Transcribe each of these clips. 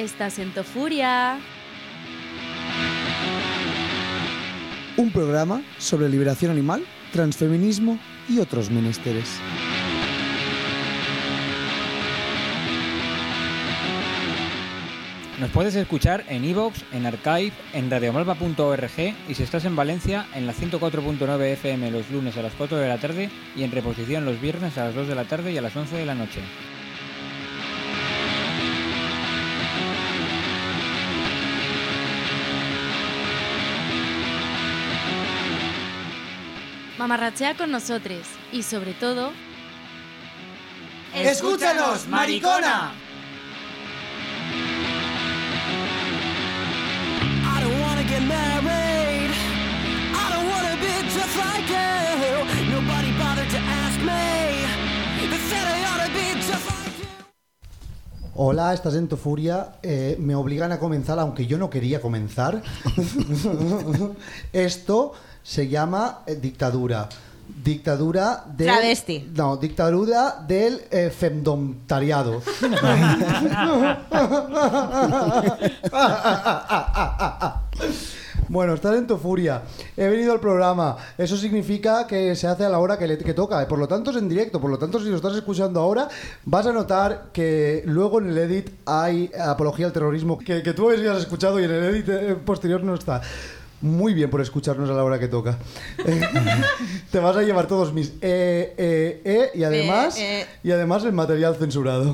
Estás en Tofuria. Un programa sobre liberación animal, transfeminismo y otros menesteres. Nos puedes escuchar en iVoox, en Archive, en radiomalva.org y si estás en Valencia, en la 104.9 FM los lunes a las 4 de la tarde y en reposición los viernes a las 2 de la tarde y a las 11 de la noche. Mamarrachea con nosotros y sobre todo... ¡Escúchanos, maricona! I don't wanna get married. I don't wanna be just like you. Nobody bothered to ask me. They said I ought to be just like you. Hola, estás en Tofuria. Me obligan a comenzar, aunque yo no quería comenzar. Esto se llama dictadura. Dictadura del... Travesti. No, dictadura del femdontariado. Bueno, estás en Tofuria. He venido al programa. Eso significa que se hace a la hora que toca. Por lo tanto es en directo. Por lo tanto, si lo estás escuchando ahora, vas a notar que luego en el edit hay apología al terrorismo que tú habías escuchado y en el edit posterior no está. Muy bien por escucharnos a la hora que toca. Te vas a llevar todos mis y además el material censurado.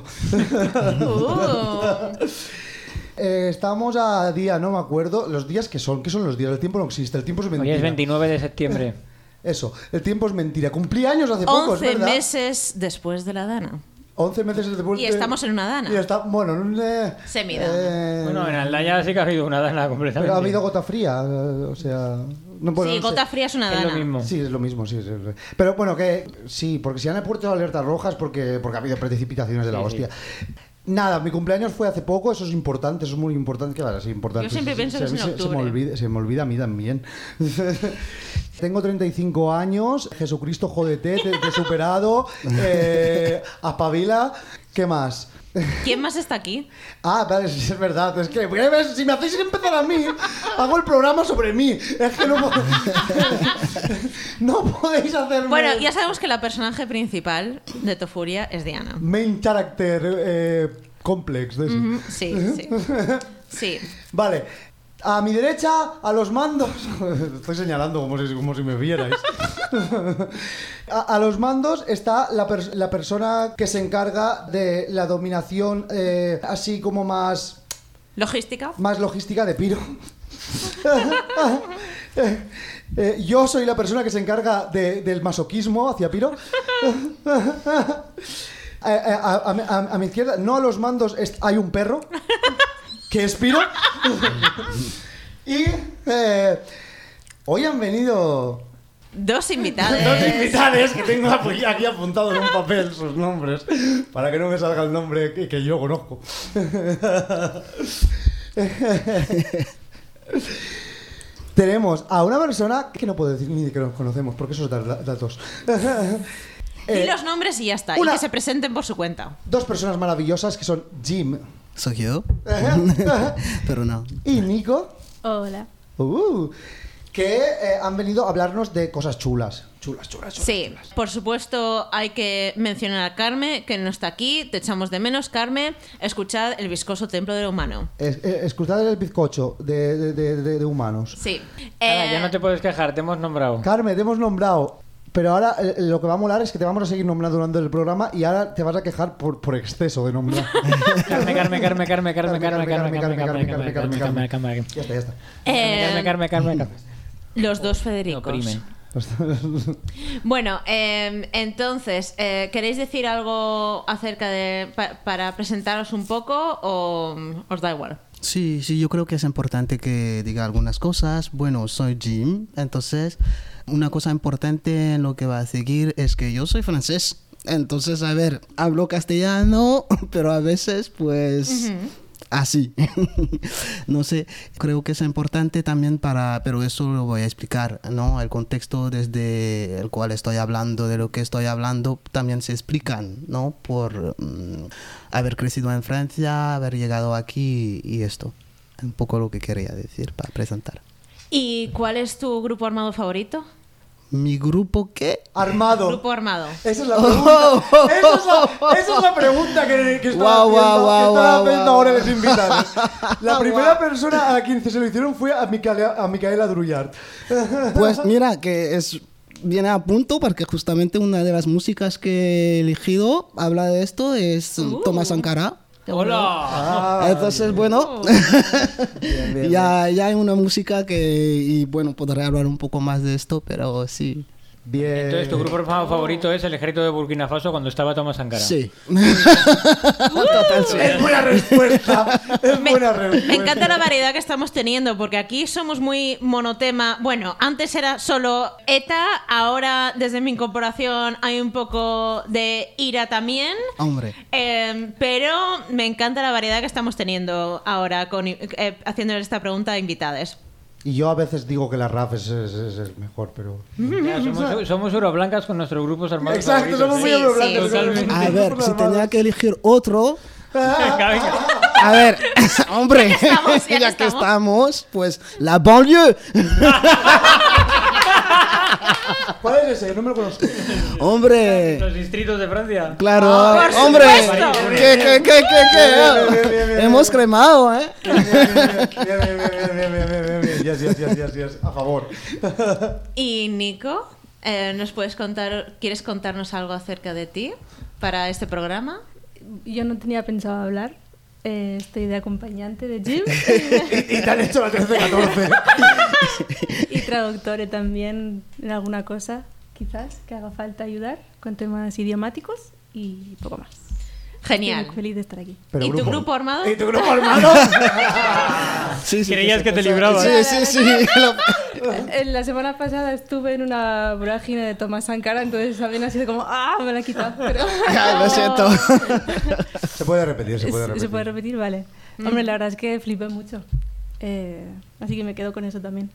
Estamos a día, no me acuerdo. Los días que son, ¿qué son los días? El tiempo no existe, el tiempo es mentira. Hoy es 29 de septiembre. Eso, el tiempo es mentira. Cumplí años hace poco, es 11 verdad. meses después de la Dana. 11 meses después. Y estamos en una Dana. Y está, bueno, Semidana. Bueno, en Aldaya sí que ha habido una Dana completamente. Pero ha habido gota fría, o sea... No, bueno, sí, no sé. gota fría es una Dana. Es lo mismo. Sí, es lo mismo, sí. Pero bueno, que sí, porque si han puesto alertas rojas porque ha habido precipitaciones de la hostia. Sí. Nada, mi cumpleaños fue hace poco, eso es importante, eso es muy importante. Claro, sí, importante. Yo siempre pienso que es en octubre. Se me olvida a mí también. Tengo 35 años, Jesucristo, jódete, te he superado, apabila, ¿qué más? ¿Quién más está aquí? Ah, vale, sí, es verdad. Es que si me hacéis empezar a mí, hago el programa sobre mí. Es que no podéis hacerme... Bueno, ya sabemos que la personaje principal de Tofuria es Diana. Main character complex. De Sí. Sí. Vale. A mi derecha, a los mandos... Estoy señalando como si me vierais. A los mandos está la persona que se encarga de la dominación así como más... ¿Logística? Más logística de Piro. Yo soy la persona que se encarga del masoquismo hacia Piro. A mi izquierda, no a los mandos, hay un perro que es Piro. Y hoy han venido dos invitados. Que tengo aquí apuntado en un papel sus nombres para que no me salga el nombre que yo conozco. Tenemos a una persona que no puedo decir ni que nos conocemos porque esos datos. Di los nombres y ya está. Y que se presenten por su cuenta. Dos personas maravillosas que son Jim. ¿Soy yo? Pero no. Y Nico. Hola. Que han venido a hablarnos de cosas chulas. Chulas. Sí, por supuesto hay que mencionar a Carme, que no está aquí. Te echamos de menos, Carme. Escuchad El viscoso templo del humano. Escuchad el bizcocho de humanos. Sí. Ahora, ya no te puedes quejar, te hemos nombrado. Carme, te hemos nombrado. Pero ahora lo que va a molar es que te vamos a seguir nombrando durante el programa y ahora te vas a quejar por exceso de nombrar. Carme. Ya está. Carme. Los dos Federicos. Bueno, entonces, ¿queréis decir algo acerca de... para presentaros un poco o os da igual? Sí, yo creo que es importante que diga algunas cosas. Bueno, soy Jim, entonces una cosa importante en lo que va a seguir es que yo soy francés. Entonces, a ver, hablo castellano, pero a veces pues así. No sé, creo que es importante también pero eso lo voy a explicar, ¿no? El contexto desde el cual estoy hablando, de lo que estoy hablando, también se explican, ¿no? Por haber crecido en Francia, haber llegado aquí y esto. Un poco lo que quería decir para presentar. ¿Y cuál es tu grupo armado favorito? ¿Mi grupo qué? Armado. Grupo armado. Esa es la pregunta. Esa es la pregunta que están haciendo ahora los invitados. La primera persona a quien se lo hicieron fue a Micaela Drullard. Pues mira, que viene a punto porque justamente una de las músicas que he elegido habla de esto, es Thomas Sankara. ¡Hola! Entonces, bueno, bien. Ya hay una música y bueno, podré hablar un poco más de esto, pero sí. Bien. Entonces, tu grupo favorito es el ejército de Burkina Faso cuando estaba Thomas Sankara. Sí. Total, sí. Es buena respuesta. Me encanta la variedad que estamos teniendo, porque aquí somos muy monotema. Bueno, antes era solo ETA, ahora desde mi incorporación hay un poco de IRA también. Hombre. Pero me encanta la variedad que estamos teniendo ahora haciéndole esta pregunta a invitadas. Y yo a veces digo que la RAF es mejor, pero... Ya, somos euroblancas con nuestros grupos armados. Exacto, somos muy euroblancas. Totalmente. A ver, si tenía que elegir otro... Venga. A ver, hombre, ya que estamos, pues la banlieue. ¿Cuál es ese? No me lo conozco. Hombre. Los distritos de Francia. Claro, por hombre. supuesto. ¿Qué? Bien. Hemos cremado, ¿eh? Bien. Yes. A favor. Y Nico, ¿quieres contarnos algo acerca de ti para este programa? Yo no tenía pensado hablar. Estoy de acompañante de Jim. Y te han hecho la 13-14. Y traductora también en alguna cosa, quizás, que haga falta ayudar con temas idiomáticos y poco más. Genial. Estoy muy feliz de estar aquí. ¿Y tu grupo armado? ¿Y tu grupo armado? Sí, Creías que te librabas. Sí. La semana pasada estuve en una vorágine de Thomas Sankara, entonces también ha sido como, me la he quitado. Pero... Lo siento. Se puede repetir. ¿Se puede repetir? Vale. Hombre, la verdad es que flipé mucho. Así que me quedo con eso también.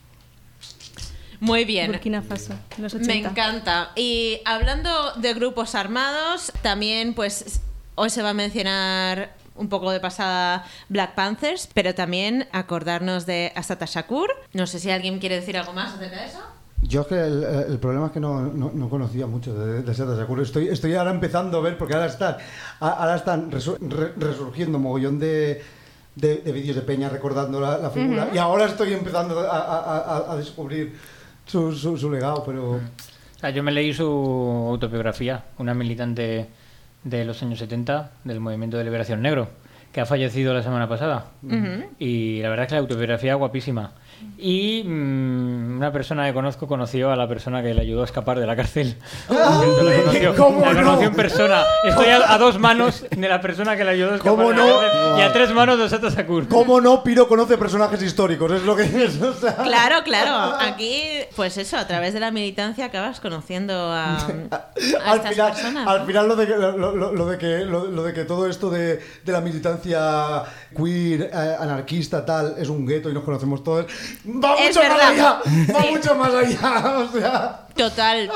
Muy bien. Burkina Faso, los 80. Me encanta. Y hablando de grupos armados, también pues hoy se va a mencionar un poco de pasada Black Panthers, pero también acordarnos de Assata Shakur. No sé si alguien quiere decir algo más acerca de eso. Yo es que el problema es que no conocía mucho de Assata Shakur. Estoy ahora empezando a ver, porque ahora están resurgiendo mogollón de vídeos de peña recordando la figura, y ahora estoy empezando a descubrir su legado, pero... O sea, yo me leí su autobiografía, una militante de los años 70 del Movimiento de Liberación Negro, que ha fallecido la semana pasada. Y la verdad es que la autobiografía es guapísima. Y una persona que conoció a la persona que le ayudó a escapar de la cárcel. La conoció en persona. Estoy a 2 manos de la persona que le ayudó a escapar de la cárcel y a 3 manos de Assata Shakur. ¿Cómo no? Piro conoce personajes históricos, es lo que es. O sea... Claro. Aquí, pues eso, a través de la militancia acabas conociendo a estas personas. Al final lo de que todo esto de la militancia queer, anarquista, tal, es un gueto y nos conocemos todos. Va mucho más allá. Va mucho más allá. O sea. Total.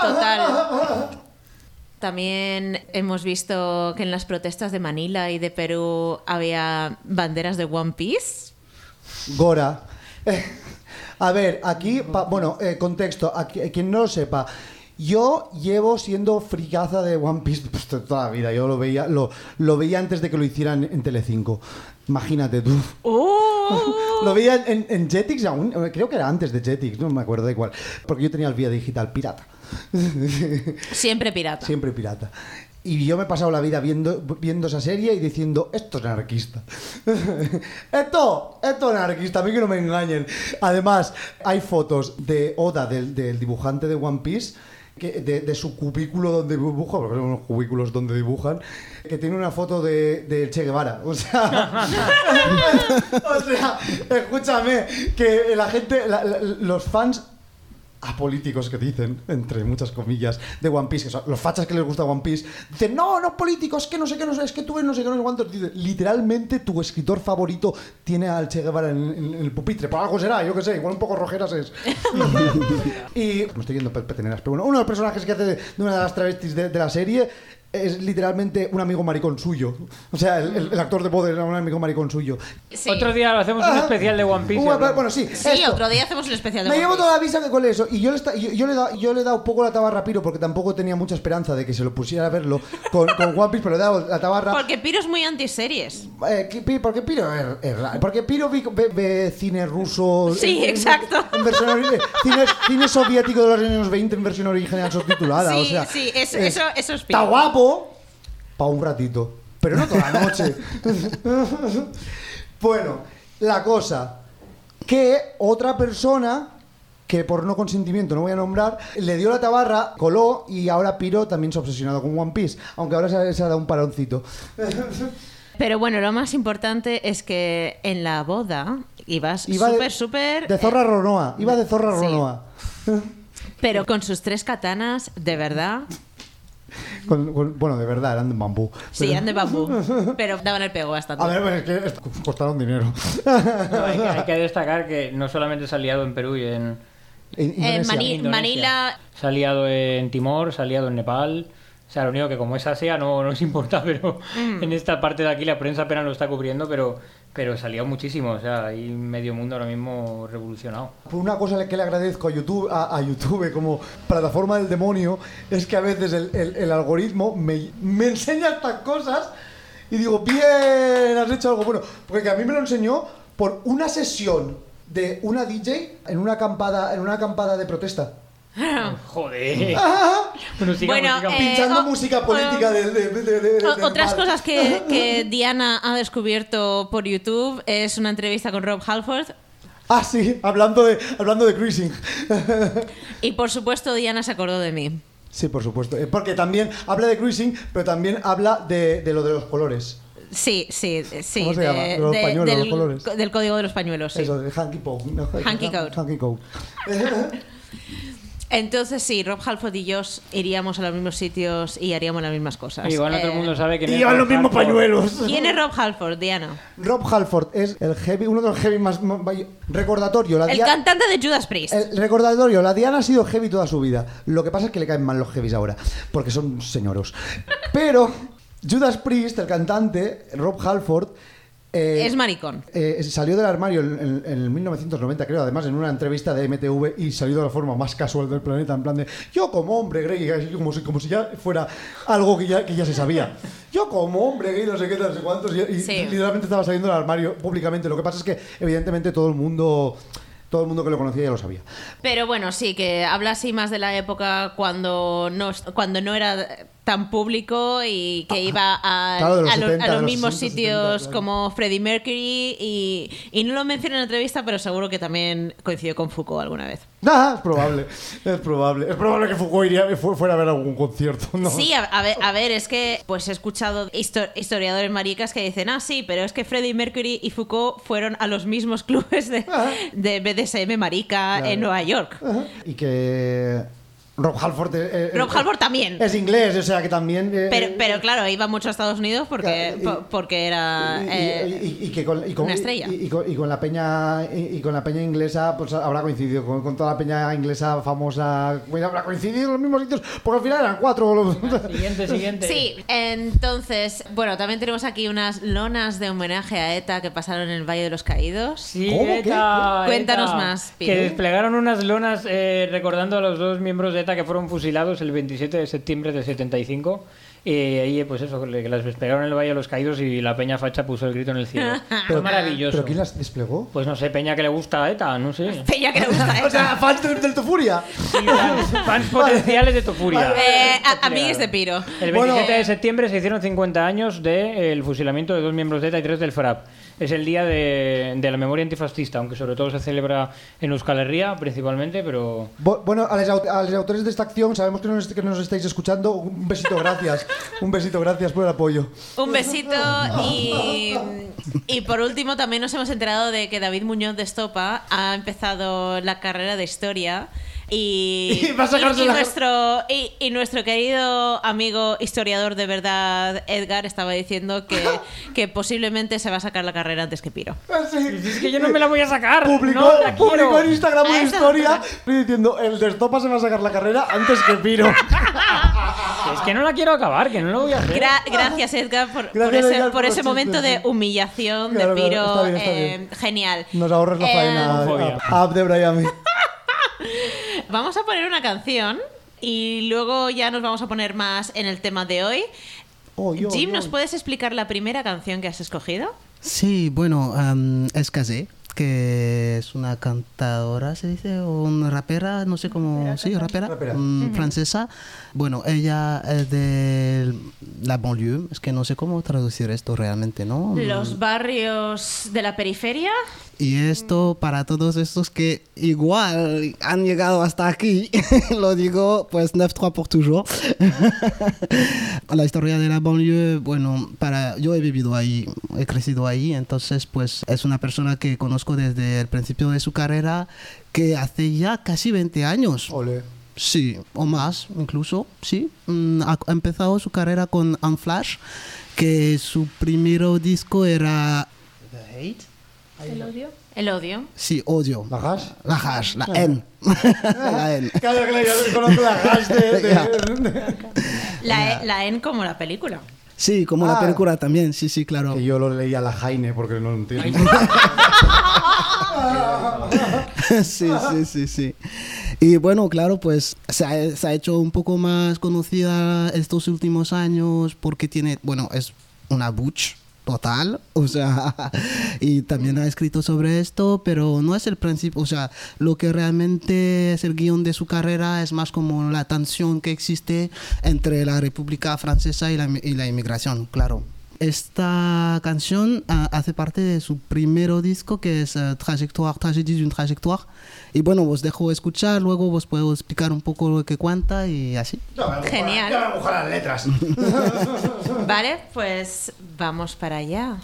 También hemos visto que en las protestas de Manila y de Perú había banderas de One Piece. Gora. A ver, aquí, contexto, quien no lo sepa, yo llevo siendo fricaza de One Piece pues, toda la vida. Yo lo veía antes de que lo hicieran en Telecinco. Imagínate tú. Lo veía en Jetix aún, creo que era antes de Jetix, no me acuerdo de cuál, porque yo tenía el Vía Digital pirata. Siempre pirata. Y yo me he pasado la vida viendo esa serie y diciendo, esto es anarquista. esto es anarquista, a mí que no me engañen. Además, hay fotos de Oda, del dibujante de One Piece, de su cubículo donde dibuja, porque son unos cubículos donde dibujan, que tiene una foto de Che Guevara. O sea, escúchame, que la gente, los fans apolíticos que dicen, entre muchas comillas, de One Piece, que son los fachas que les gusta One Piece, dicen, no, políticos, que no sé qué, no sé, es que tú ves no sé qué, no sé cuántos. Dicen, literalmente tu escritor favorito tiene al Che Guevara en el pupitre. Por algo será, yo qué sé, igual un poco rojeras es. Y me estoy yendo peteneras, pero bueno, uno de los personajes que hace de una de las travestis de la serie es literalmente un amigo maricón suyo. O sea, el actor de voz era un amigo maricón suyo. Sí. Otro día hacemos un especial de One Piece. Bueno, sí. Sí, esto. otro día hacemos un especial de Me One llevo Piece. toda la visa que con eso. Y yo le he dado un poco la tabarra a Piro porque tampoco tenía mucha esperanza de que se lo pusiera a verlo con One Piece, pero le he dado la tabarra. Porque Piro es muy antiseries. Porque Piro es raro. Porque Piro ve cine ruso. Sí, exacto. En versión cine soviético de los años 20 en versión original subtitulada. Sí, o sea, sí, eso es Piro. Está guapo. Para un ratito, pero no toda la noche. Bueno, la cosa que otra persona que por no consentimiento no voy a nombrar le dio la tabarra, coló y ahora Piro también se ha obsesionado con One Piece, aunque ahora se ha dado un paroncito. Pero bueno, lo más importante es que en la boda iba súper de Zorra Ronoa, iba de Zorra sí. Ronoa. Pero con sus 3 katanas, de verdad. Bueno, de verdad, eran de bambú. Sí, eran de bambú, pero daban el pego bastante. A ver, es que costaron dinero. No, hay que destacar que no solamente se ha liado en Perú y en Indonesia. Manila. Se ha liado en Timor, se ha liado en Nepal. O sea, lo único que como es Asia no nos importa, pero en esta parte de aquí la prensa apenas lo está cubriendo, pero se ha liado muchísimo. O sea, hay medio mundo ahora mismo revolucionado. Por una cosa que le agradezco a YouTube como plataforma del demonio es que a veces el algoritmo me enseña estas cosas y digo, bien, has hecho algo bueno. Porque a mí me lo enseñó por una sesión de una DJ en una acampada de protesta. Joder. Bueno, pinchando música política otras mal. cosas que Diana ha descubierto por YouTube es una entrevista con Rob Halford. Ah, sí, hablando de cruising. Y por supuesto Diana se acordó de mí. Sí, por supuesto. Porque también habla de cruising, pero también habla de lo de los colores. Sí. ¿Cómo se llama? De los pañuelos, los colores. Del código de los pañuelos, sí. Eso, de Hanky Code. No, Hanky Code. Hanky Code. Entonces sí, Rob Halford y yo iríamos a los mismos sitios y haríamos las mismas cosas. Igual no todo el mundo sabe que Y llevan los mismos pañuelos. ¿Quién es Rob Halford, Diana? Rob Halford es el heavy, uno de los heavy más recordatorio. El cantante de Judas Priest. El recordatorio, la Diana ha sido heavy toda su vida. Lo que pasa es que le caen mal los heavies ahora, porque son señoros. Pero Judas Priest, el cantante, Rob Halford, es maricón. Salió del armario en 1990, creo, además en una entrevista de MTV, y salió de la forma más casual del planeta, en plan de yo como hombre gay, como si ya fuera algo que ya se sabía. Yo como hombre gay, no sé qué, no sé cuántos, y Sí. literalmente estaba saliendo del armario públicamente. Lo que pasa es que evidentemente todo el mundo que lo conocía ya lo sabía. Pero bueno, sí, que habla así más de la época cuando no era tan público y que iba claro, de los 70, a los de los mismos 60, sitios 70, claro. como Freddie Mercury y no lo menciona en la entrevista, pero seguro que también coincidió con Foucault alguna vez. Es probable. Es probable que Foucault fuera a ver algún concierto, ¿no? Sí, a ver, es que pues he escuchado historiadores maricas que dicen, sí, pero es que Freddie Mercury y Foucault fueron a los mismos clubes de BDSM marica Claro. en Nueva York. Y que Rob Halford Rob Halford también. es inglés, o sea que también Pero claro, iba mucho a Estados Unidos porque era una estrella. Y con la peña inglesa, pues habrá coincidido con toda la peña inglesa famosa, bueno, habrá coincidido en los mismos sitios, porque al final eran 4. Siguiente. Sí, entonces, bueno, también tenemos aquí unas lonas de homenaje a ETA que pasaron en el Valle de los Caídos. Sí, ¿Cómo? ETA, Cuéntanos ETA, más, Que Pino. desplegaron unas lonas recordando a los 2 miembros de ETA que fueron fusilados el 27 de septiembre del 75. Y ahí, pues eso, que las desplegaron en el Valle de los Caídos y la peña facha puso el grito en el cielo. Fue maravilloso. ¿Pero quién las desplegó? Pues no sé, peña que le gusta a ETA, no sé. Peña que le gusta ETA. O sea, fans del Tofuria. Sí, fans potenciales de Tofuria. Amigues de Piro. El 27 de septiembre se hicieron 50 años del fusilamiento de 2 miembros de ETA y 3 del FRAP. Es el día de la memoria antifascista, aunque sobre todo se celebra en Euskal Herria principalmente, pero... Bueno, a los autores de esta acción, sabemos que nos estáis escuchando. Un besito, gracias. Un besito, gracias por el apoyo. Un besito y por último también nos hemos enterado de que David Muñoz de Estopa ha empezado la carrera de historia Y va a sacarse nuestro querido amigo historiador de verdad, Edgar, estaba diciendo que posiblemente se va a sacar la carrera antes que Piro. Sí. Es que yo no me la voy a sacar. Publicó en Instagram una historia diciendo: el de Estopa se va a sacar la carrera antes que Piro. Es que no la quiero acabar, que no lo voy a hacer. Gracias, Edgar, por ese momento de humillación de Piro. Está bien. Genial. Nos ahorras la faena a de Brian. Vamos a poner una canción y luego ya nos vamos a poner más en el tema de hoy. Jim, ¿nos puedes explicar la primera canción que has escogido? Sí, bueno, es Kazé, que es una cantadora, se dice, o una rapera, no sé cómo... Sí, rapera. Francesa. Bueno, ella es de la banlieue, es que no sé cómo traducir esto realmente, ¿no? Los barrios de la periferia. Y esto para todos estos que igual han llegado hasta aquí, lo digo pues 9-3 pour toujours. La historia de la banlieue, bueno, yo he vivido ahí, he crecido ahí, entonces pues es una persona que conozco desde el principio de su carrera, que hace ya casi 20 años. Ole. Sí, o más incluso, sí. Ha empezado su carrera con Unflash, que su primer disco era The Hate. ¿El odio? Sí, odio. ¿La hash? La hash, la N. La N. Claro, yo conozco la hash La N como la película. Sí, como la película también, sí, claro. Que yo lo leía la Jaime porque no entiendo. Sí. Y bueno, claro, pues se ha hecho un poco más conocida estos últimos años porque es una butch total, o sea, y también ha escrito sobre esto, pero no es el principio, o sea, lo que realmente es el guión de su carrera es más como la tensión que existe entre la República Francesa y la inmigración, claro. Esta canción hace parte de su primer disco, que es Tragédie d'une trajectoire. Y bueno, os dejo escuchar, luego os puedo explicar un poco lo que cuenta y así. Genial. Ya me mojo las letras. Vale, pues vamos para allá.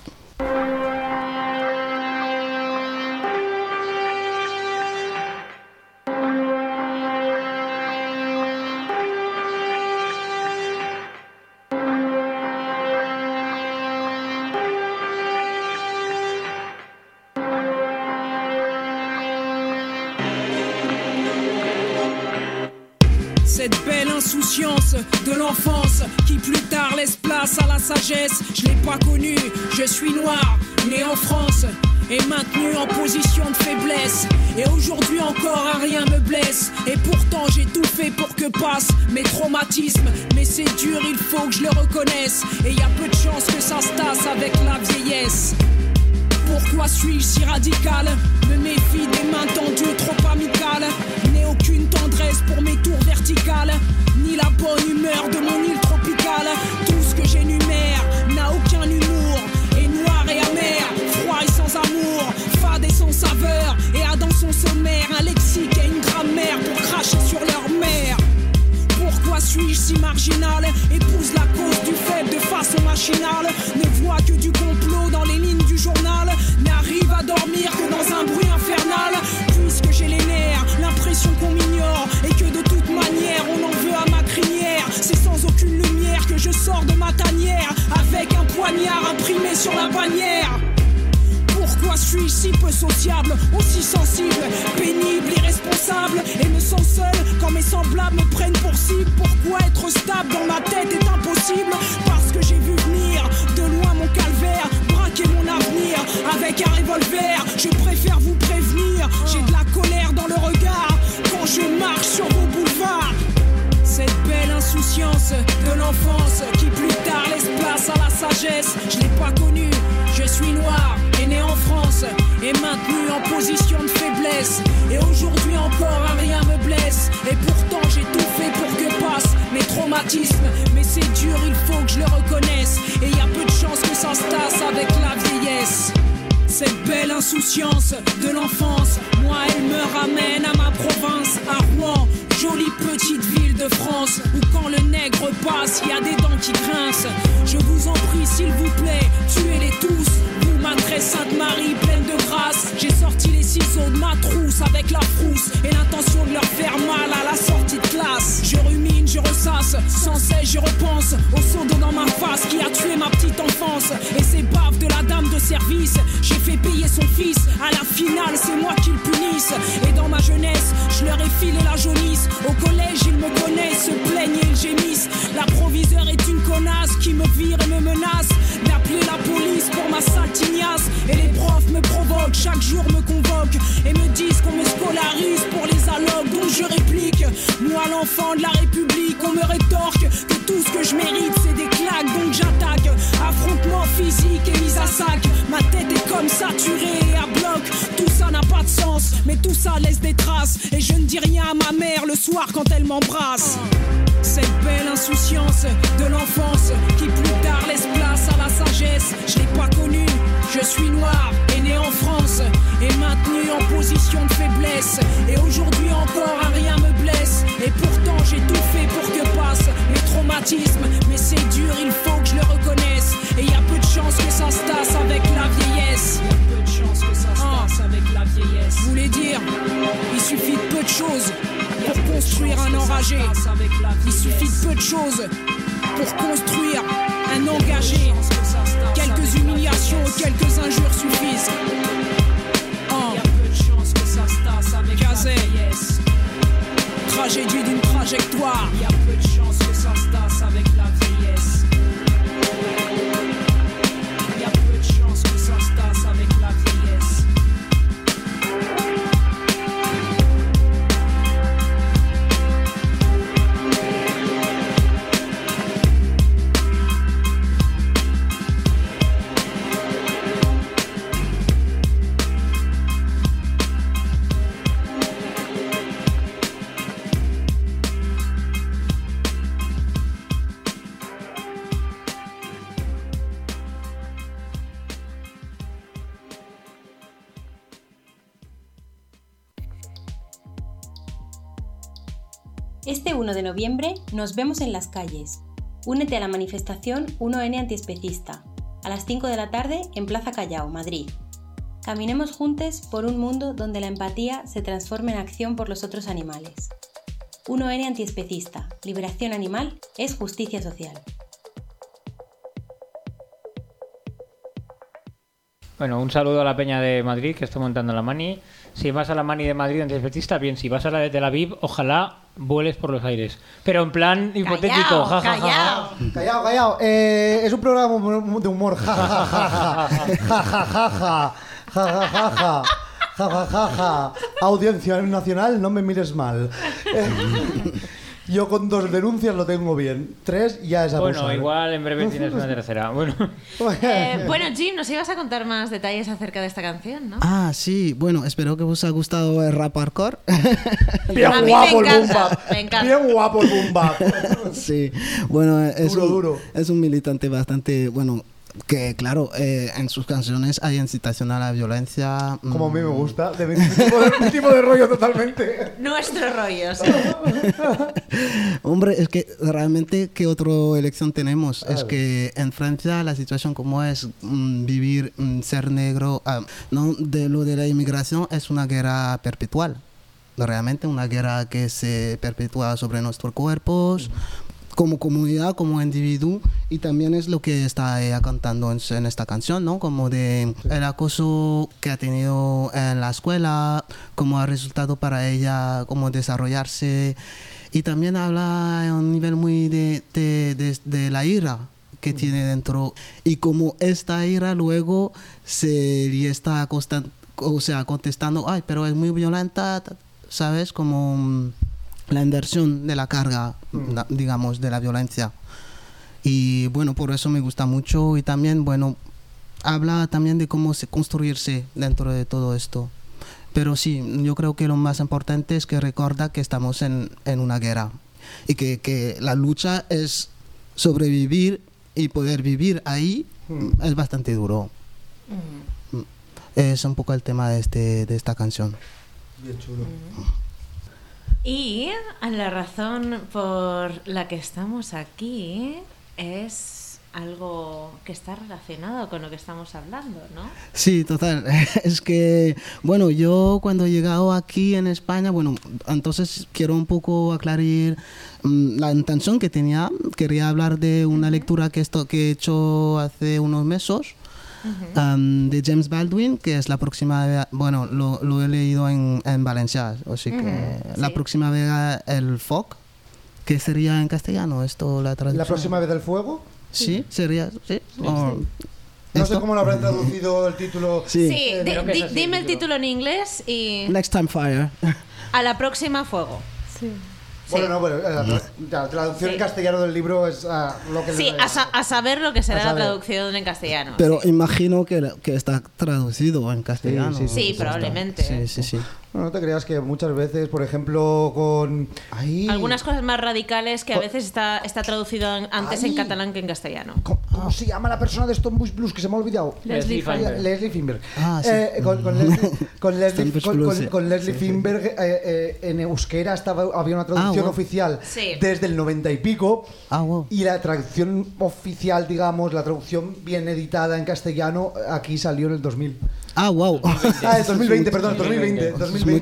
Cette belle insouciance de l'enfance qui plus tard laisse place à la sagesse. Je l'ai pas connue, je suis noir, né en France et maintenu en position de faiblesse. Et aujourd'hui encore un rien me blesse. Et pourtant j'ai tout fait pour que passent mes traumatismes. Mais c'est dur, il faut que je le reconnaisse. Et y a peu de chance que ça se tasse avec la vieillesse. Pourquoi suis-je si radical? Me méfie des mains tendues trop amicales. N'ai aucune tendresse pour mes tours verticales, ni la bonne humeur de mon île tropicale. Tout ce que j'énumère n'a aucun humour, est noir et amer, froid et sans amour, fade et sans saveur, et a dans son sommaire un lexique et une grammaire pour cracher sur leur mère. Pourquoi suis-je si marginal? Épouse la cause du faible de façon machinale. Ne vois que du complot dans les lignes du journal. N'arrive à dormir que dans un bruit infernal. Puisque j'ai les nerfs, l'impression qu'on m'ignore, et que de toute manière on en veut à ma crinière. C'est sans aucune lumière que je sors de ma tanière, avec un poignard imprimé sur la bannière. Pourquoi suis-je si peu sociable, aussi sensible, pénible, irresponsable, et me sens seul quand mes semblables me prennent pour cible? Pourquoi être stable dans ma tête est impossible? Parce que j'ai vu venir de loin mon calvaire, braquer mon avenir avec un revolver. Je préfère vous prévenir, j'ai de la colère dans le regard quand je marche sur vos boulevards. Cette belle insouciance de l'enfance qui plus tard laisse place à la sagesse. Je l'ai pas connue, je suis noir et né en France et maintenu en position de faiblesse. Et aujourd'hui encore un rien me blesse. Et pourtant j'ai tout fait pour que passent mes traumatismes. Mais c'est dur, il faut que je le reconnaisse. Et y a peu de chance que ça se tasse avec la vieillesse. Cette belle insouciance de l'enfance, moi elle me ramène à ma province, à Rouen, jolie petite ville de France, où quand le nègre passe, y a des dents qui grincent. Je vous en prie s'il vous plaît, tuez-les tous. Vous ma très sainte Marie pleine de grâce. J'ai sorti les ciseaux de ma trousse avec la frousse et l'intention de leur faire mal à la sortie de classe. Je rumine, je ressasse, sans cesse je repense au seau d'eau dans ma face qui a tué ma petite enfance. Et ces baves de la dame de service, j'ai fait payer son fils. À la finale, c'est moi qui le punisse. Et dans ma jeunesse, je leur ai filé la jaunisse. Au collège, ils me connaissent, se plaignent et ils gémissent. La proviseure est une connasse qui me vire et me menace d'appeler la police pour ma sale tignasse. Et les profs me provoquent, chaque jour me convoquent et me disent qu'on me scolarise pour les allocs. Donc je réplique, moi l'enfant de la République, on me rétorque que tout ce que je mérite c'est des claques. Donc j'attaque, affrontement physique et mise à sac. Ma tête est comme saturée et à bloc. Tout ça n'a pas de sens, mais tout ça laisse des traces. Et je ne dis rien à ma mère le soir quand elle m'embrasse. Cette belle insouciance de l'enfance qui plus tard laisse place à la sagesse. Je l'ai pas connue, je suis noir et né en France et maintenu en position de faiblesse. Et aujourd'hui encore un rien me blesse. Et pourtant j'ai tout fait pour que passent mes traumatismes. Mais c'est dur, il faut que je le reconnaisse. Et y a peu de chance que ça se tasse avec la vieillesse. Y a peu de chance que ça se tasse avec la vieillesse. Je voulais dire, il suffit de peu de choses pour construire un enragé. Il suffit de peu de choses pour construire un engagé. Quelques humiliations, quelques injures suffisent. Gazet, tragédie d'une trajectoire. Il y a peu de chance que ça se tasse avec la vieillesse. Il y a peu de chance que ça se tasse avec la vieillesse. Este 1 de noviembre nos vemos en las calles. Únete a la manifestación 1N antiespecista, a las 5 de la tarde en Plaza Callao, Madrid. Caminemos juntos por un mundo donde la empatía se transforme en acción por los otros animales. 1N antiespecista, liberación animal es justicia social. Bueno, un saludo a la peña de Madrid que está montando la mani. Si vas a la mani de Madrid antiespecista, bien. Si vas a la de Tel Aviv, ojalá vueles por los aires. Pero en plan hipotético. Callao. Es un programa de humor. Audiencia nacional, no me mires mal. Yo con 2 denuncias lo tengo bien. 3 ya es abusar. Bueno, igual en breve tienes una tercera. Bueno, Jim, nos ibas a contar más detalles acerca de esta canción, ¿no? Ah, sí. Bueno, espero que os haya gustado el rap hardcore. Bien guapo el boom bap. Me encanta. Bien guapo el boom bap. Sí. Bueno, Duro. Es un militante bastante, bueno, que claro, en sus canciones hay incitación a la violencia. Como a mí me gusta, de mi tipo de rollo totalmente. Nuestro rollo, sí. Hombre, es que realmente, ¿qué otra elección tenemos? Es que en Francia la situación como es vivir, ser negro, no, de lo de la inmigración es una guerra perpetual. Realmente una guerra que se perpetúa sobre nuestros cuerpos, como comunidad, como individuo, y también es lo que está ella cantando en esta canción, ¿no? Como de el acoso que ha tenido en la escuela, como ha resultado para ella como desarrollarse, y también habla a un nivel muy de la ira que tiene dentro, y como esta ira luego se está contestando, ay, pero es muy violenta, ¿sabes? Como la inversión de la carga, digamos, de la violencia. Y bueno, por eso me gusta mucho. Y también, bueno, habla también de cómo construirse dentro de todo esto. Pero sí, yo creo que lo más importante es que recuerda que estamos en una guerra. Y que la lucha es sobrevivir y poder vivir ahí. Es bastante duro. Es un poco el tema de esta canción. Bien chulo. Y la razón por la que estamos aquí es algo que está relacionado con lo que estamos hablando, ¿no? Sí, total. Es que, bueno, yo cuando he llegado aquí en España, bueno, entonces quiero un poco aclarar la intención que tenía. Quería hablar de una lectura que he hecho hace unos meses. De James Baldwin, que es la próxima, bueno, lo he leído en valencià, así que la próxima vez el foc, que sería en castellano esto la traducción. ¿La próxima vez del fuego? Sí, sería, sí. No sé cómo lo habrán traducido el título. Sí, dime el título en inglés y... Next Time Fire. A la próxima fuego. Sí. Bueno, la traducción en castellano del libro es lo que... Sí, a saber lo que será la traducción en castellano. Pero imagino que está traducido en castellano. Sí, probablemente. Sí. No, no te creas que muchas veces, por ejemplo, con... Algunas cosas más radicales que a veces está traducido antes en catalán que en castellano. ¿Cómo se llama la persona de Stone Blues que se me ha olvidado? Leslie Feinberg. Leslie Feinberg. Sí. Con Leslie Feinberg en euskera había una traducción oficial desde el 90 y pico. Wow. Y la traducción oficial, digamos, la traducción bien editada en castellano, aquí salió en el 2000. Wow. El 2020, perdón, 2020.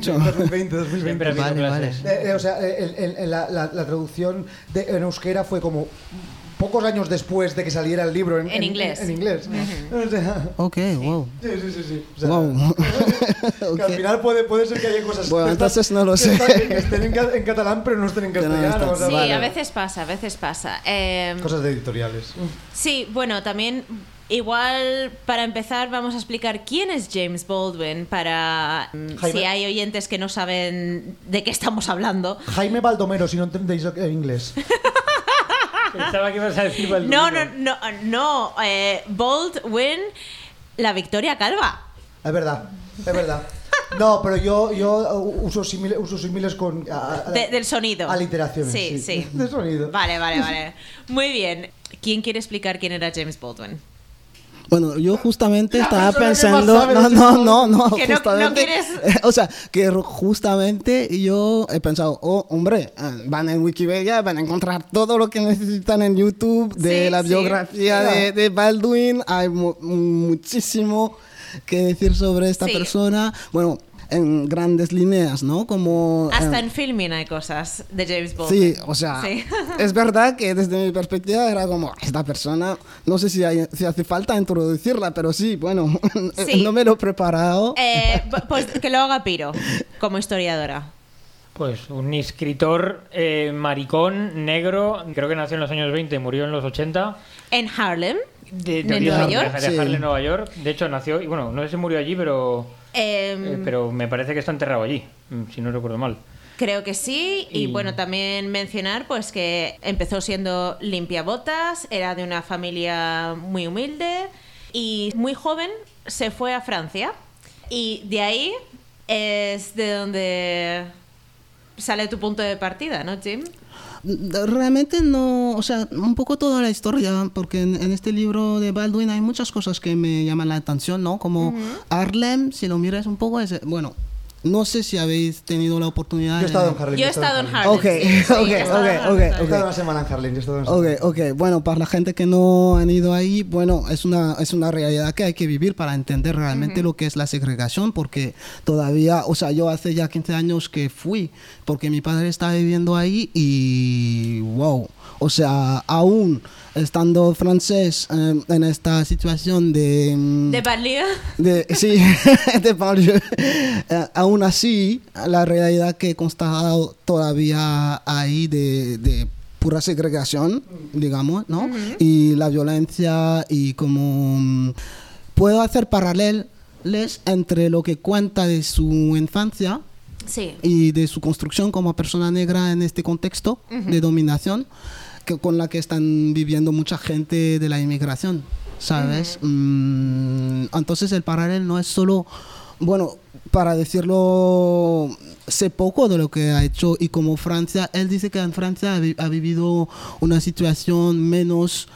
Vale. O sea, la traducción en euskera fue como pocos años después de que saliera el libro en inglés. En inglés. O sea, Ok, wow. Sí. O sea, Wow. que al final puede ser que haya cosas bueno, entonces no lo sé. que estén en catalán pero no estén en castellano. Sí, a veces pasa. Cosas de editoriales. Sí, bueno, también... Igual, para empezar, vamos a explicar quién es James Baldwin para si hay oyentes que no saben de qué estamos hablando. Jaime Baldomero, si no entendéis inglés. Pensaba que ibas a decir Baldomero. No. Baldwin, la Victoria Calva. Es verdad. No, pero yo uso símiles con... del sonido. Aliteraciones. Sí. De sonido. Vale. Muy bien. ¿Quién quiere explicar quién era James Baldwin? Bueno, yo justamente estaba pensando... No, que justamente, no quieres... O sea, que justamente yo he pensado, hombre, van en Wikipedia, van a encontrar todo lo que necesitan en YouTube de la biografía de Baldwin. Hay muchísimo que decir sobre esta persona. Bueno, en grandes líneas, ¿no? Como hasta en filming hay cosas de James Baldwin. Sí, o sea, es verdad que desde mi perspectiva era como, esta persona, no sé si hace falta introducirla, pero sí, bueno, no me lo he preparado. Pues que lo haga Piro, como historiadora. Pues un escritor maricón, negro, creo que nació en los años 20 y murió en los 80. En Harlem, de Nueva York. De Harlem, Nueva York. De hecho, nació, y bueno, no sé si murió allí, pero me parece que está enterrado allí, si no recuerdo mal. Creo que sí, y bueno, también mencionar pues que empezó siendo limpiabotas, era de una familia muy humilde y muy joven se fue a Francia y de ahí es de donde sale tu punto de partida, ¿no, Jim? Realmente no, o sea, un poco toda la historia, porque en este libro de Baldwin hay muchas cosas que me llaman la atención, ¿no? Como Harlem, si lo miras un poco, bueno, no sé si habéis tenido la oportunidad. Yo he estado en Harlem. Yo he estado en Harlem. Ok. He estado una semana en Harlem. Ok. Bueno, para la gente que no han ido ahí, bueno, es una realidad que hay que vivir para entender realmente lo que es la segregación, porque todavía, o sea, yo hace ya 15 años que fui, porque mi padre estaba viviendo ahí y wow, o sea, aún estando francés en esta situación de banlieue. Sí, de banlieue. Aún así, la realidad que he constatado todavía ahí de pura segregación, digamos, ¿no? Y la violencia y como puedo hacer paralelos entre lo que cuenta de su infancia y de su construcción como persona negra en este contexto de dominación con la que están viviendo mucha gente de la inmigración, ¿sabes? Entonces el paralelo no es solo, bueno, para decirlo, sé poco de lo que ha hecho y como Francia, él dice que en Francia ha vivido una situación menos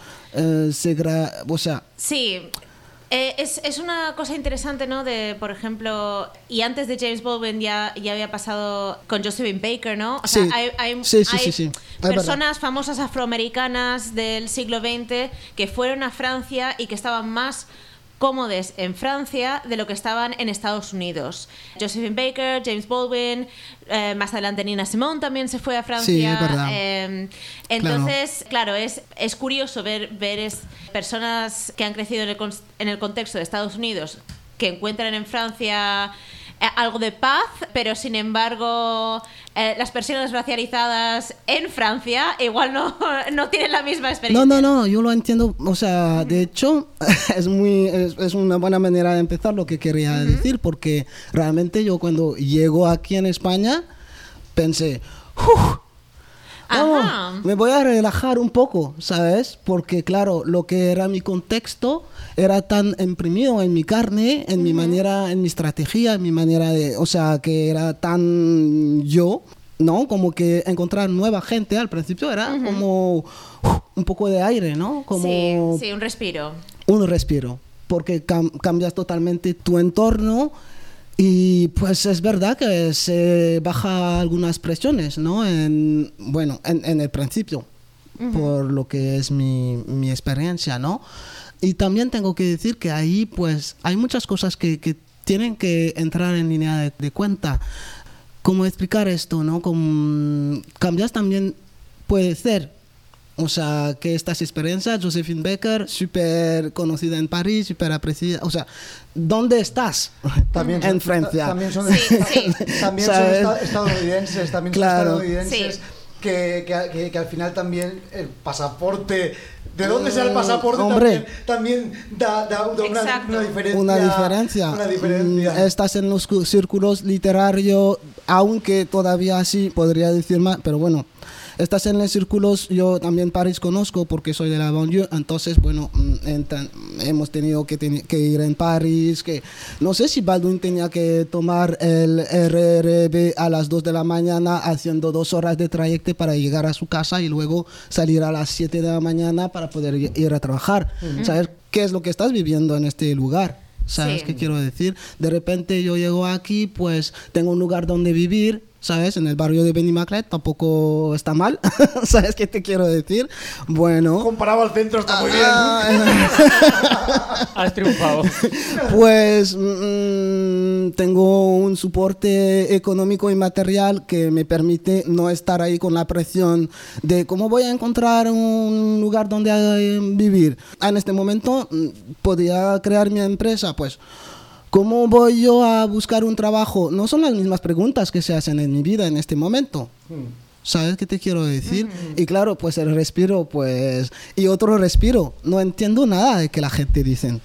o sea... Sí. Es una cosa interesante, ¿no? De, por ejemplo, y antes de James Baldwin ya había pasado con Josephine Baker, ¿no? O sea, sí. personas famosas afroamericanas del siglo XX que fueron a Francia y que estaban más cómodos en Francia de lo que estaban en Estados Unidos. Josephine Baker, James Baldwin, más adelante Nina Simone también se fue a Francia. Sí, es verdad. Entonces, claro, es curioso ver personas que han crecido en el contexto de Estados Unidos que encuentran en Francia algo de paz, pero sin embargo las personas racializadas en Francia igual no tienen la misma experiencia. No, yo lo entiendo, o sea, de hecho es una buena manera de empezar lo que quería decir, porque realmente yo cuando llego aquí en España pensé, me voy a relajar un poco, ¿sabes? Porque claro, lo que era mi contexto era tan imprimido en mi carne, en mi manera, en mi estrategia, en mi manera de, o sea, que era tan yo, ¿no? Como que encontrar nueva gente al principio era como un poco de aire, ¿no? Como sí, un respiro. Un respiro, porque cambias totalmente tu entorno. Y pues es verdad que se baja algunas presiones, ¿no? En el principio, por lo que es mi experiencia, ¿no? Y también tengo que decir que ahí pues hay muchas cosas que tienen que entrar en línea de cuenta. ¿Cómo explicar esto, no? Cambias también, puede ser. O sea, que estas experiencias, Josephine Baker, súper conocida en París, súper apreciada. O sea, ¿dónde estás? También en Francia. También son, también son estadounidenses, también claro. son estadounidenses que al final también el pasaporte... ¿De dónde sea el pasaporte? Hombre, también da una diferencia. Una diferencia. Estás en los círculos literarios, aunque todavía sí podría decir más, pero bueno... Estás en los círculos, yo también París conozco porque soy de la banlieue, entonces, bueno, hemos tenido que ir en París, que no sé si Baldwin tenía que tomar el RRB a las 2 de la mañana haciendo 2 horas de trayecto para llegar a su casa y luego salir a las 7 de la mañana para poder ir a trabajar. ¿Sabes qué es lo que estás viviendo en este lugar? ¿Sabes qué quiero decir? De repente yo llego aquí, pues tengo un lugar donde vivir, ¿sabes? En el barrio de Benimaclet, tampoco está mal. ¿Sabes qué te quiero decir? Bueno... Comparado al centro está muy bien. Has triunfado. Pues tengo un soporte económico y material que me permite no estar ahí con la presión de cómo voy a encontrar un lugar donde vivir. En este momento podía crear mi empresa, pues... ¿Cómo voy yo a buscar un trabajo? No son las mismas preguntas que se hacen en mi vida en este momento. ¿Sabes qué te quiero decir? Y claro, pues el respiro, pues... Y otro respiro. No entiendo nada de que la gente dice.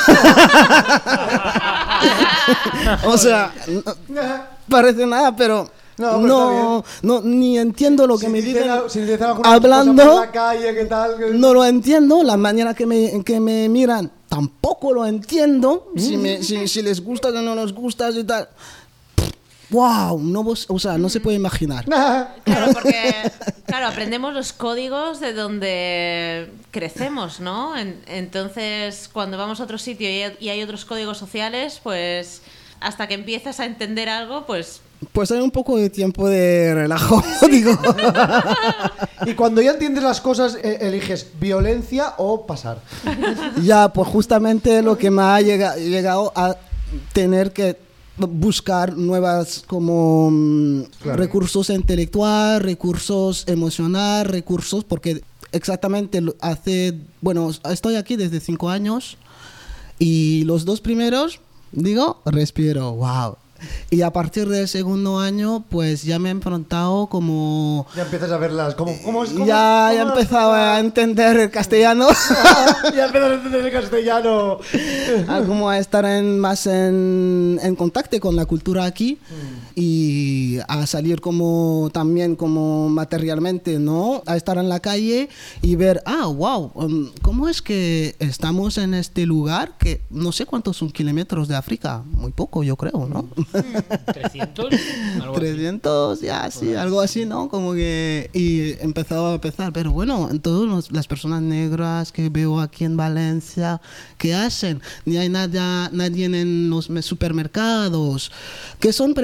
O sea, no parece nada, pero... No, ni entiendo lo que me dicen hablando. En la calle, ¿qué tal? No lo entiendo. La manera que me miran tampoco lo entiendo. Si les gusta, que no les gusta y tal. ¡Wow! No se puede imaginar. Claro, porque aprendemos los códigos de donde crecemos, ¿no? Entonces, cuando vamos a otro sitio y hay otros códigos sociales, pues hasta que empiezas a entender algo, pues hay un poco de tiempo de relajo, digo. Y cuando ya entiendes las cosas, eliges violencia o pasar. Ya, pues justamente lo que me ha llegado a tener que buscar nuevas como recursos intelectuales, recursos emocionales, recursos, porque exactamente estoy aquí desde 5 años y los 2 primeros, respiro, wow. Y a partir del segundo año, pues ya me he enfrentado como... Ya empiezas a verlas. Ya he empezado a entender el castellano. Ya empiezas a entender el castellano. Como a estar más en contacto con la cultura aquí y a salir también como materialmente, ¿no? A estar en la calle y ver, wow, ¿cómo es que estamos en este lugar que no sé cuántos son kilómetros de África? Muy poco, yo creo, ¿no? 300, ya, sí, algo así, ¿no? Como que... Y empezaba a pensar, pero bueno, en todas las personas negras que veo aquí en Valencia, ¿qué hacen? Ni hay nadie en los supermercados. ¿Qué son preguntas?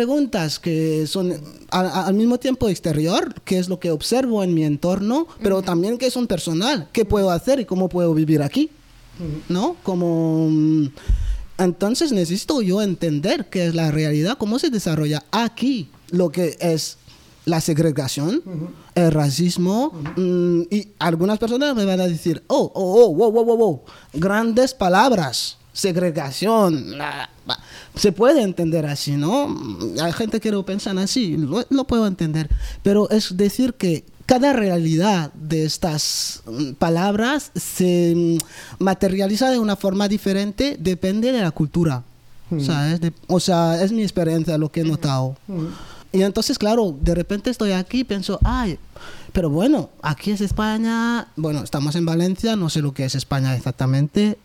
cosas que son al mismo tiempo exterior, que es lo que observo en mi entorno, pero también que son personal, qué puedo hacer y cómo puedo vivir aquí, ¿no? Entonces necesito yo entender qué es la realidad, cómo se desarrolla aquí lo que es la segregación, el racismo, y algunas personas me van a decir, wow, grandes palabras, segregación, se puede entender así, ¿no? Hay gente que lo piensa así, lo puedo entender, pero es decir que cada realidad de estas palabras se materializa de una forma diferente, depende de la cultura, ¿sabes? O sea, es mi experiencia lo que he notado. Y entonces, claro, de repente estoy aquí y pienso, pero bueno, aquí es España, bueno, estamos en Valencia, no sé lo que es España exactamente.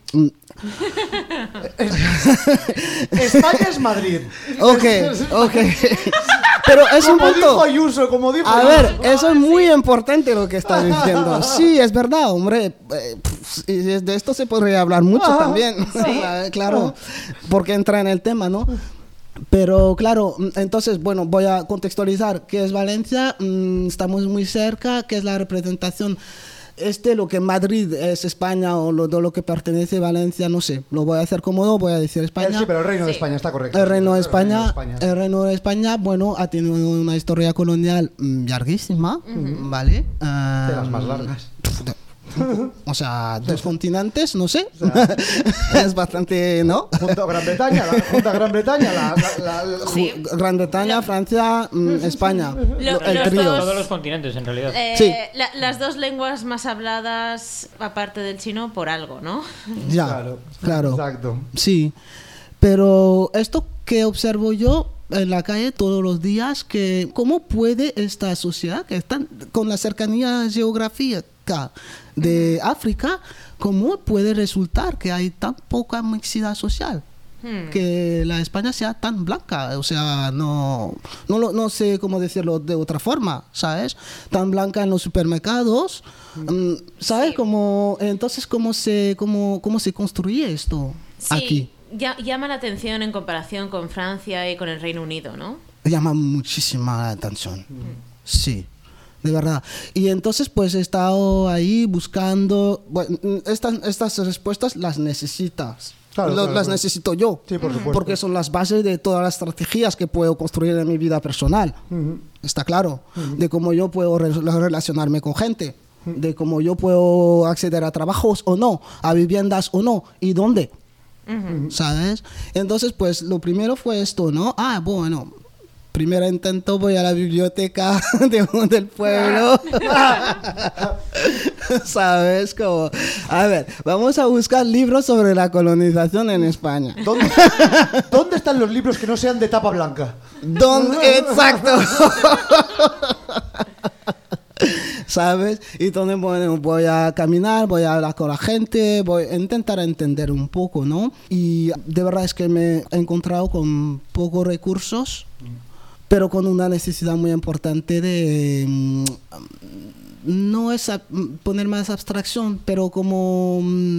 España es Madrid. Ok. Pero es un punto. Dijo Ayuso, como dijo A Ayuso. ver, eso es muy importante lo que estás diciendo. Sí, es verdad, hombre. Y de esto se podría hablar mucho también. Claro, porque entra en el tema, ¿no? Pero claro, entonces, bueno, voy a contextualizar qué es Valencia. Estamos muy cerca, qué es la representación. Lo que Madrid es España o lo que pertenece a Valencia, no sé. Lo voy a hacer cómodo, voy a decir España. Sí, pero el Reino de España está correcto. El Reino de España, bueno, ha tenido una historia colonial larguísima, ¿vale? De las más largas. O sea, 2 continentes, no sé. O sea, es bastante, ¿no? Junto a Gran Bretaña, Gran Bretaña, Francia, España. El trío. Todos los continentes, en realidad. Sí. Las 2 lenguas más habladas, aparte del chino, por algo, ¿no? Ya, claro. Exacto. Sí. Pero esto que observo yo en la calle todos los días, que cómo puede esta sociedad, que está con la cercanía geográfica de África, cómo puede resultar que hay tan poca mixidad social, que la España sea tan blanca, o sea, no sé cómo decirlo de otra forma, ¿sabes? Tan blanca en los supermercados, ¿sabes? Entonces, ¿cómo se construye esto aquí? Llama la atención en comparación con Francia y con el Reino Unido, ¿no? Llama muchísima la atención. Sí, de verdad. Y entonces pues he estado ahí buscando, bueno, estas respuestas las necesitas. Las necesito yo. Sí, por supuesto. Porque son las bases de todas las estrategias que puedo construir en mi vida personal. Está claro. De cómo yo puedo relacionarme con gente. De cómo yo puedo acceder a trabajos o no, a viviendas o no, y dónde. ¿Sabes? Entonces, pues lo primero fue esto, ¿no? Bueno, primer intento, voy a la biblioteca del pueblo. ¿Sabes? Como, a ver, vamos a buscar libros sobre la colonización en España. ¿Dónde están los libros que no sean de tapa blanca? Exacto. ¿Sabes? Y entonces, bueno, voy a caminar, voy a hablar con la gente, voy a intentar entender un poco, ¿no? Y de verdad es que me he encontrado con pocos recursos, pero con una necesidad muy importante de... no es poner más abstracción, pero como...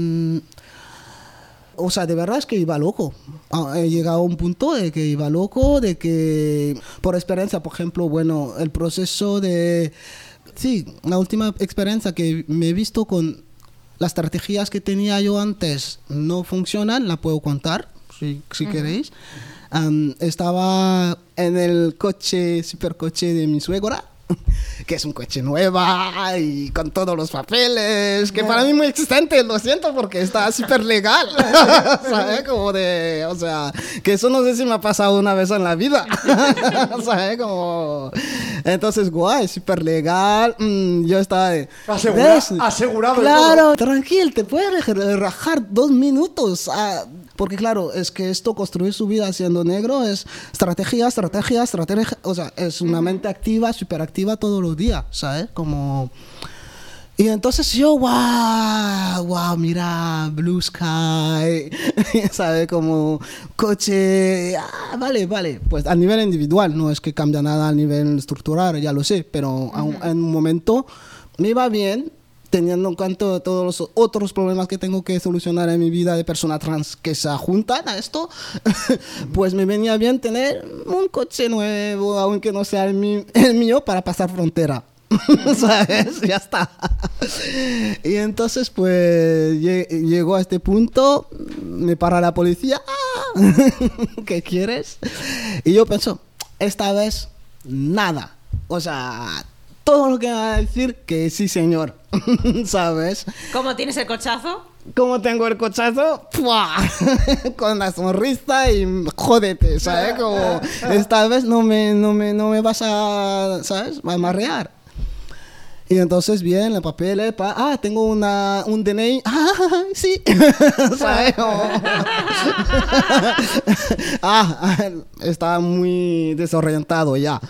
o sea, de verdad es que iba loco. He llegado a un punto de que iba loco, de que... por experiencia, por ejemplo, bueno, el proceso de... Sí, la última experiencia que me he visto con las estrategias que tenía yo antes no funcionan, la puedo contar, si queréis. Estaba en el supercoche de mi suegra, que es un coche nueva y con todos los papeles, que para mí es muy existente, lo siento porque está súper legal, ¿sabes? Como de, o sea, que eso no sé si me ha pasado una vez en la vida, ¿sabes? Como, entonces, guay, súper legal, yo estaba de... Asegurado. Claro, tranquilo, te puedes rajar 2 minutos, porque claro, es que esto, construir su vida siendo negro, es estrategia, o sea, es una mente activa, súper activa todos los días, ¿sabes? Como... Y entonces yo, wow, mira, Blue Sky, ¿sabes? Como coche, vale, pues a nivel individual, no es que cambia nada a nivel estructural, ya lo sé, pero en un momento me iba bien, teniendo en cuenta todos los otros problemas que tengo que solucionar en mi vida de persona trans que se juntan a esto, pues me venía bien tener un coche nuevo, aunque no sea el mío, para pasar frontera. ¿Sabes? Ya está. Y entonces pues llegó a este punto, me para la policía. ¿Qué quieres? Y yo pienso, esta vez nada. O sea, todo lo que me va a decir que sí, señor. ¿Sabes? ¿Cómo tienes el cochazo? Como tengo el cochazo, ¡pua! Con la sonrisa y jódete, ¿sabes? Como esta vez no me vas a, ¿sabes? A marrear. Y entonces bien, el papel, tengo un DNI, sí, ¿sabes? Está muy desorientado ya.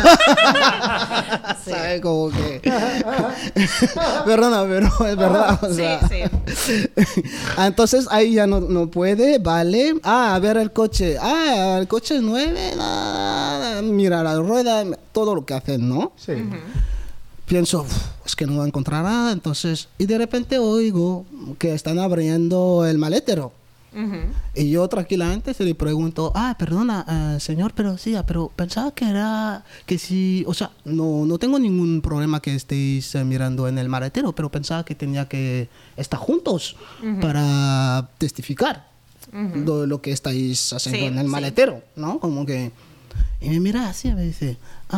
Sí. ¿Sabes? Como que... Perdona, pero es verdad. O sea. Sí. Entonces ahí ya no puede, vale. A ver el coche. El coche es 9, mira la rueda, todo lo que hacen, ¿no? Sí. Pienso, es que no voy a encontrar nada, entonces... Y de repente oigo que están abriendo el maletero. Y yo tranquilamente se le pregunto, perdona, señor, pero pensaba que era... Que sí, o sea, no tengo ningún problema que estéis mirando en el maletero, pero pensaba que tenía que estar juntos para testificar lo que estáis haciendo en el maletero, ¿no? Como que... Y me mira así y me dice,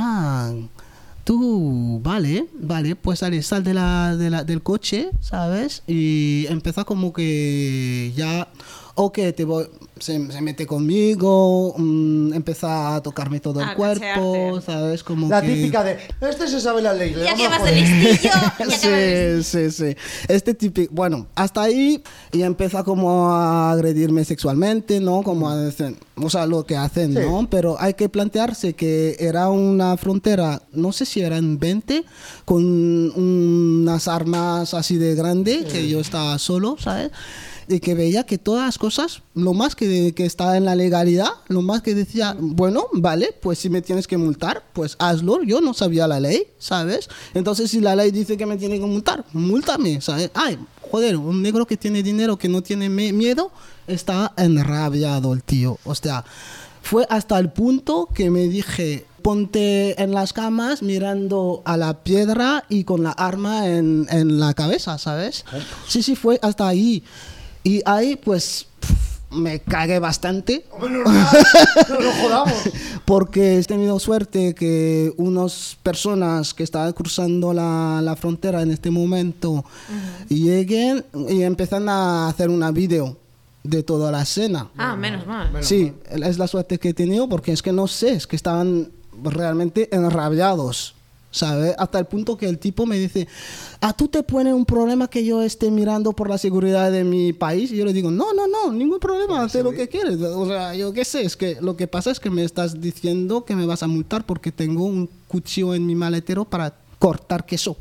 tú, vale, pues sal del coche, ¿sabes? Y empieza como que ya, se mete conmigo, empieza a tocarme todo el cuerpo, ¿sabes? Como la que... típica de, se sabe la ley. Ya que vas de listillo. Sí. Típico, bueno, hasta ahí, y empieza como a agredirme sexualmente, ¿no? Como a decir, o sea, lo que hacen, ¿no? Pero hay que plantearse que era una frontera, no sé si eran 20, con unas armas así de grande, que yo estaba solo, ¿sabes? Y que veía que todas las cosas, lo más que está en la legalidad, lo más que decía, bueno, vale, pues si me tienes que multar, pues hazlo. Yo no sabía la ley, ¿sabes? Entonces si la ley dice que me tiene que multar, múltame, ¿sabes? Joder, un negro que tiene dinero, que no tiene miedo, está enrabiado el tío. O sea, fue hasta el punto que me dije, ponte en las camas mirando a la piedra y con la arma en la cabeza, ¿sabes? Sí, fue hasta ahí. Y ahí, pues, me cagué bastante. No lo jodamos. Porque he tenido suerte que unas personas que estaban cruzando la frontera en este momento lleguen y empiezan a hacer una vídeo de toda la escena. Menos mal. Sí, es la suerte que he tenido, porque es que no sé, es que estaban realmente enrabiados, ¿sabes? Hasta el punto que el tipo me dice, ¿tú te pones un problema que yo esté mirando por la seguridad de mi país? Y yo le digo, no, ningún problema, haz lo que quieres. O sea, yo qué sé, es que lo que pasa es que me estás diciendo que me vas a multar porque tengo un cuchillo en mi maletero para cortar queso.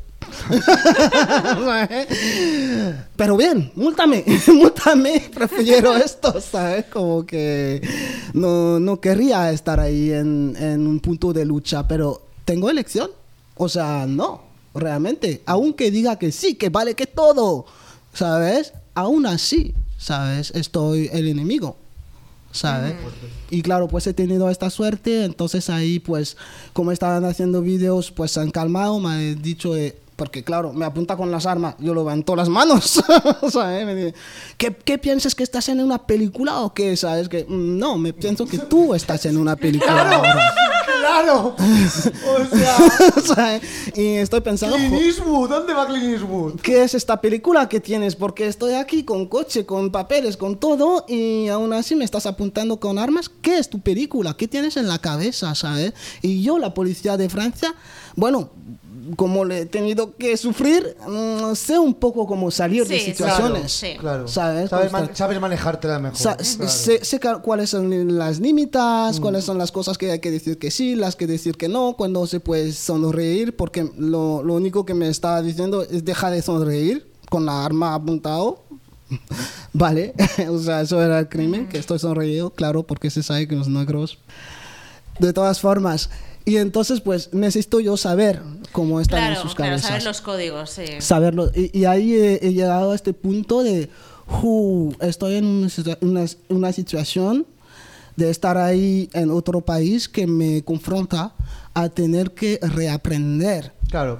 Pero bien, múltame, prefiero esto, ¿sabes? Como que no querría estar ahí en un punto de lucha, pero ¿tengo elección? O sea, no, realmente, aunque diga que sí, que vale que todo, ¿sabes? Aún así, ¿sabes? Estoy el enemigo, ¿sabes? Y claro, pues he tenido esta suerte, entonces ahí, pues, como estaban haciendo vídeos, pues se han calmado, me han dicho... porque claro, me apunta con las armas, yo levanto las manos, ¿sabes? Me dice, ¿qué piensas, que estás en una película o qué? ¿Sabes? Que no, me pienso que tú estás en una película. ¡Claro! O sea... ¿sabes? Y estoy pensando... Clint Eastwood, ¿dónde va Clint Eastwood? ¿Qué es esta película que tienes? Porque estoy aquí con coche, con papeles, con todo, y aún así me estás apuntando con armas. ¿Qué es tu película? ¿Qué tienes en la cabeza, sabes? Y yo, la policía de Francia, bueno... como le he tenido que sufrir, sé un poco cómo salir de situaciones. Claro. ¿Sabes? Sabes manejártela mejor. Sé cuáles son las límites, cuáles son las cosas que hay que decir que sí, las que decir que no, cuando se puede sonreír, porque lo único que me está diciendo es deja de sonreír con la arma apuntado. Vale, o sea, eso era el crimen, que estoy sonreído, claro, porque se sabe que los negros de todas formas. Y entonces, pues, necesito yo saber cómo están en sus cabezas. Saber los códigos, sí. Saberlo. Y ahí he llegado a este punto de, estoy en una situación de estar ahí en otro país que me confronta a tener que reaprender. Claro.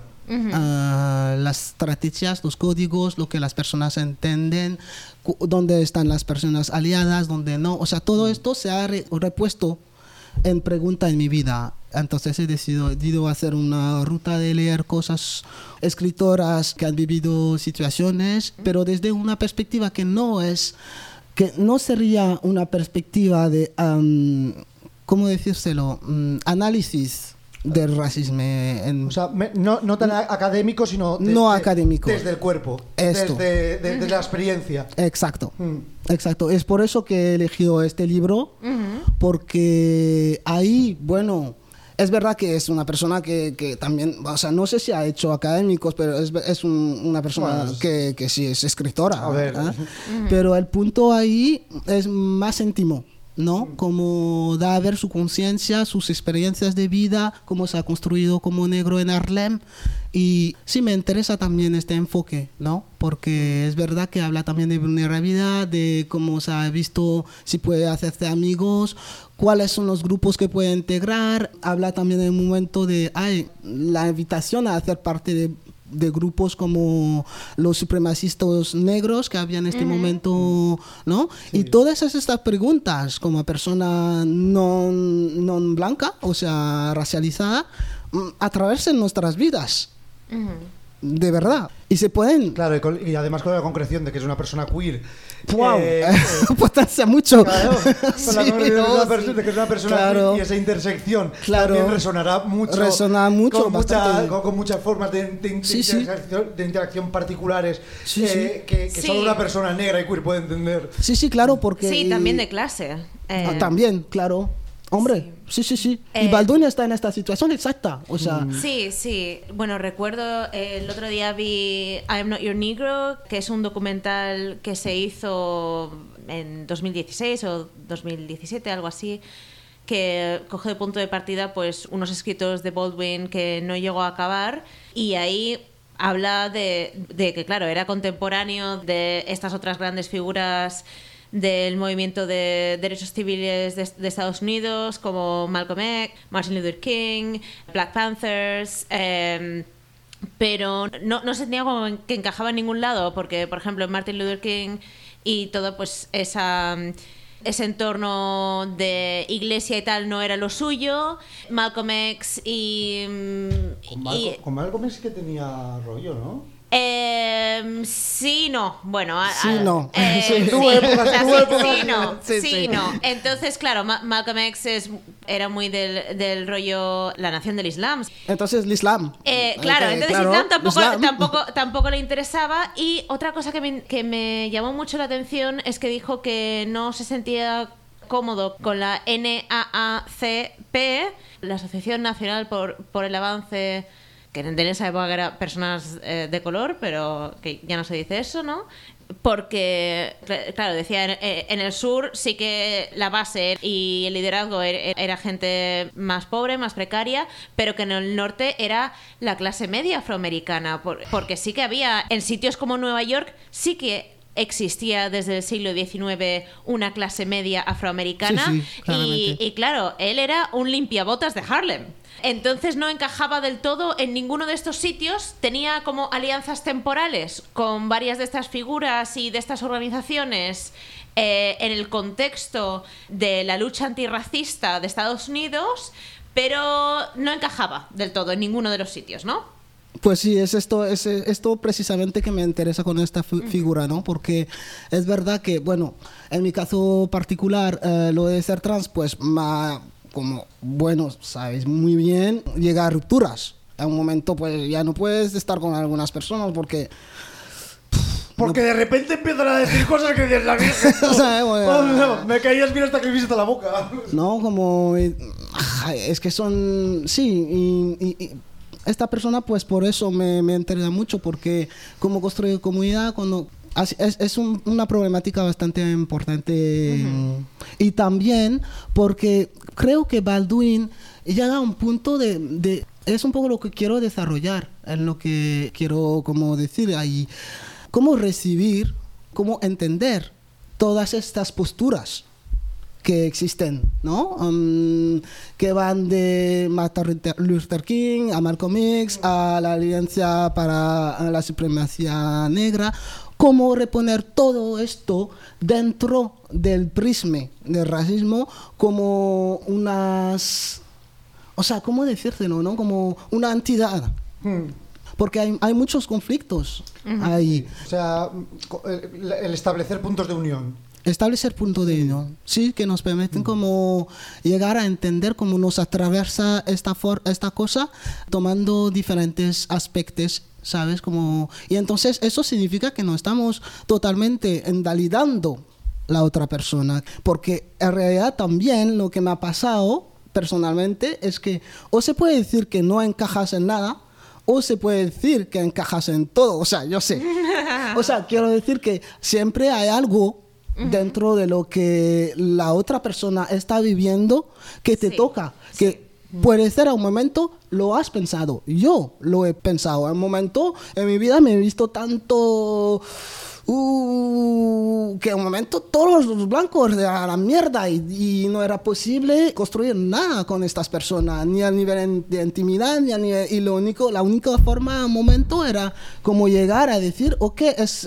Las estrategias, los códigos, lo que las personas entienden, dónde están las personas aliadas, dónde no. O sea, todo esto se ha repuesto en pregunta en mi vida. Entonces he decidido hacer una ruta de leer cosas, escritoras que han vivido situaciones, pero desde una perspectiva que no sería una perspectiva de, ¿cómo decírselo? Análisis del racismo. O sea, no tan académico, sino no académico. Desde el cuerpo, Esto. desde la experiencia. Exacto. Exacto. Es por eso que he elegido este libro, porque ahí, bueno, es verdad que es una persona que también, o sea, no sé si ha hecho académicos, pero es una persona que sí es escritora. A ver. Pero el punto ahí es más íntimo, ¿no? Como da a ver su conciencia, sus experiencias de vida, cómo se ha construido como negro en Harlem. Y sí me interesa también este enfoque, ¿no? Porque es verdad que habla también de vulnerabilidad, de cómo se ha visto, si puede hacerse amigos, cuáles son los grupos que puede integrar. Habla también en un momento de la invitación a hacer parte de grupos como los supremacistas negros que había en este momento, ¿no? Sí. Y todas estas preguntas, como persona no blanca, o sea, racializada, atraviesan nuestras vidas. De verdad. Y se pueden... Claro, y además con la concreción de que es una persona queer. ¡Wow! Potencia mucho. Claro, con la concreción de que es una persona queer, y esa intersección también resonará mucho. Resona mucho, con muchas formas de interacción particulares que solo una persona negra y queer puede entender. Sí, claro, porque... Sí, también de clase. También, claro. Hombre, sí. Y Balduino está en esta situación exacta, o sea... Sí. Bueno, recuerdo el otro día vi I Am Not Your Negro, que es un documental que se hizo en 2016 o 2017, algo así, que coge de punto de partida pues unos escritos de Baldwin que no llegó a acabar, y ahí habla de que, claro, era contemporáneo de estas otras grandes figuras del movimiento de derechos civiles de Estados Unidos, como Malcolm X, Martin Luther King, Black Panthers, pero no se tenía como que encajaba en ningún lado, porque, por ejemplo, Martin Luther King y todo pues ese entorno de iglesia y tal no era lo suyo. Malcolm X Con Malcolm X que tenía rollo, ¿no? Sí, no. Bueno, no. Sí, no. Entonces, claro, Malcolm X era muy del rollo la nación del Islam. Entonces, el Islam. Claro, entonces Islam tampoco le interesaba. Y otra cosa que me llamó mucho la atención es que dijo que no se sentía cómodo con la NAACP, la Asociación Nacional por el Avance, que en esa época eran personas de color, pero que ya no se dice eso, ¿no? Porque, claro, decía, en el sur sí que la base y el liderazgo era gente más pobre, más precaria, pero que en el norte era la clase media afroamericana, porque sí que había, en sitios como Nueva York, sí que existía desde el siglo XIX una clase media afroamericana, y claro, él era un limpiabotas de Harlem. Entonces no encajaba del todo en ninguno de estos sitios, tenía como alianzas temporales con varias de estas figuras y de estas organizaciones en el contexto de la lucha antirracista de Estados Unidos, pero no encajaba del todo en ninguno de los sitios, ¿no? Pues sí, es esto precisamente que me interesa con esta figura, ¿no? Porque es verdad que, bueno, en mi caso particular, lo de ser trans, pues como, bueno, sabéis muy bien, llega a rupturas. En un momento, pues ya no puedes estar con algunas personas porque de repente empiezan a decir cosas que dices la Virgen. O sea, me caías bien hasta que me visita la boca. No, como... es que son... Sí, y esta persona, pues por eso me interesa mucho, porque como construir comunidad, cuando es una problemática bastante importante. Y también porque creo que Baldwin llega a un punto de es un poco lo que quiero desarrollar, en lo que quiero como decir ahí, cómo recibir, cómo entender todas estas posturas que existen, ¿no? Que van de Martin Luther King a Malcolm X a la Alianza para la Supremacía Negra. Cómo reponer todo esto dentro del prisma del racismo como unas... O sea, ¿cómo decírselo, no? Como una entidad. Porque hay muchos conflictos ahí. O sea, el establecer puntos de unión. Establecer puntos de unión, sí, que nos permiten como llegar a entender cómo nos atraviesa esta cosa, tomando diferentes aspectos, ¿sabes? Y entonces eso significa que no estamos totalmente invalidando la otra persona, porque en realidad también lo que me ha pasado personalmente es que o se puede decir que no encajas en nada, o se puede decir que encajas en todo. O sea, yo sé. O sea, quiero decir que siempre hay algo dentro de lo que la otra persona está viviendo que te toca, que puede ser a un momento lo has pensado, yo lo he pensado, en un momento en mi vida me he visto tanto que en un momento todos los blancos de la mierda y no era posible construir nada con estas personas, ni a nivel de intimidad, ni a nivel, y la única forma en un momento era como llegar a decir, ok,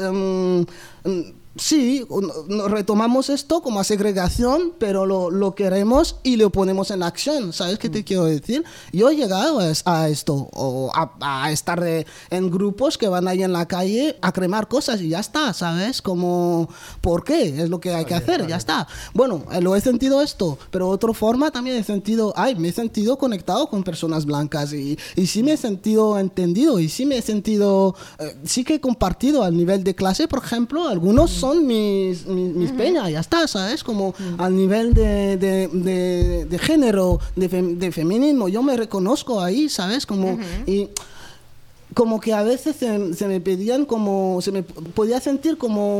sí, retomamos esto como a segregación, pero lo queremos y lo ponemos en acción. ¿Sabes qué te quiero decir? Yo he llegado a esto, o a estar en grupos que van ahí en la calle a cremar cosas y ya está, ¿sabes? Como, ¿por qué? Es lo que hay que hacer, ya está. Bueno, lo he sentido esto, pero de otra forma también me he sentido conectado con personas blancas y sí me he sentido entendido y sí me he sentido, sí que he compartido al nivel de clase, por ejemplo, algunos son mis peñas, ya está, ¿sabes? Como al nivel de género, de feminismo, yo me reconozco ahí, ¿sabes? Como, y como que a veces se me pedían como, se me podía sentir como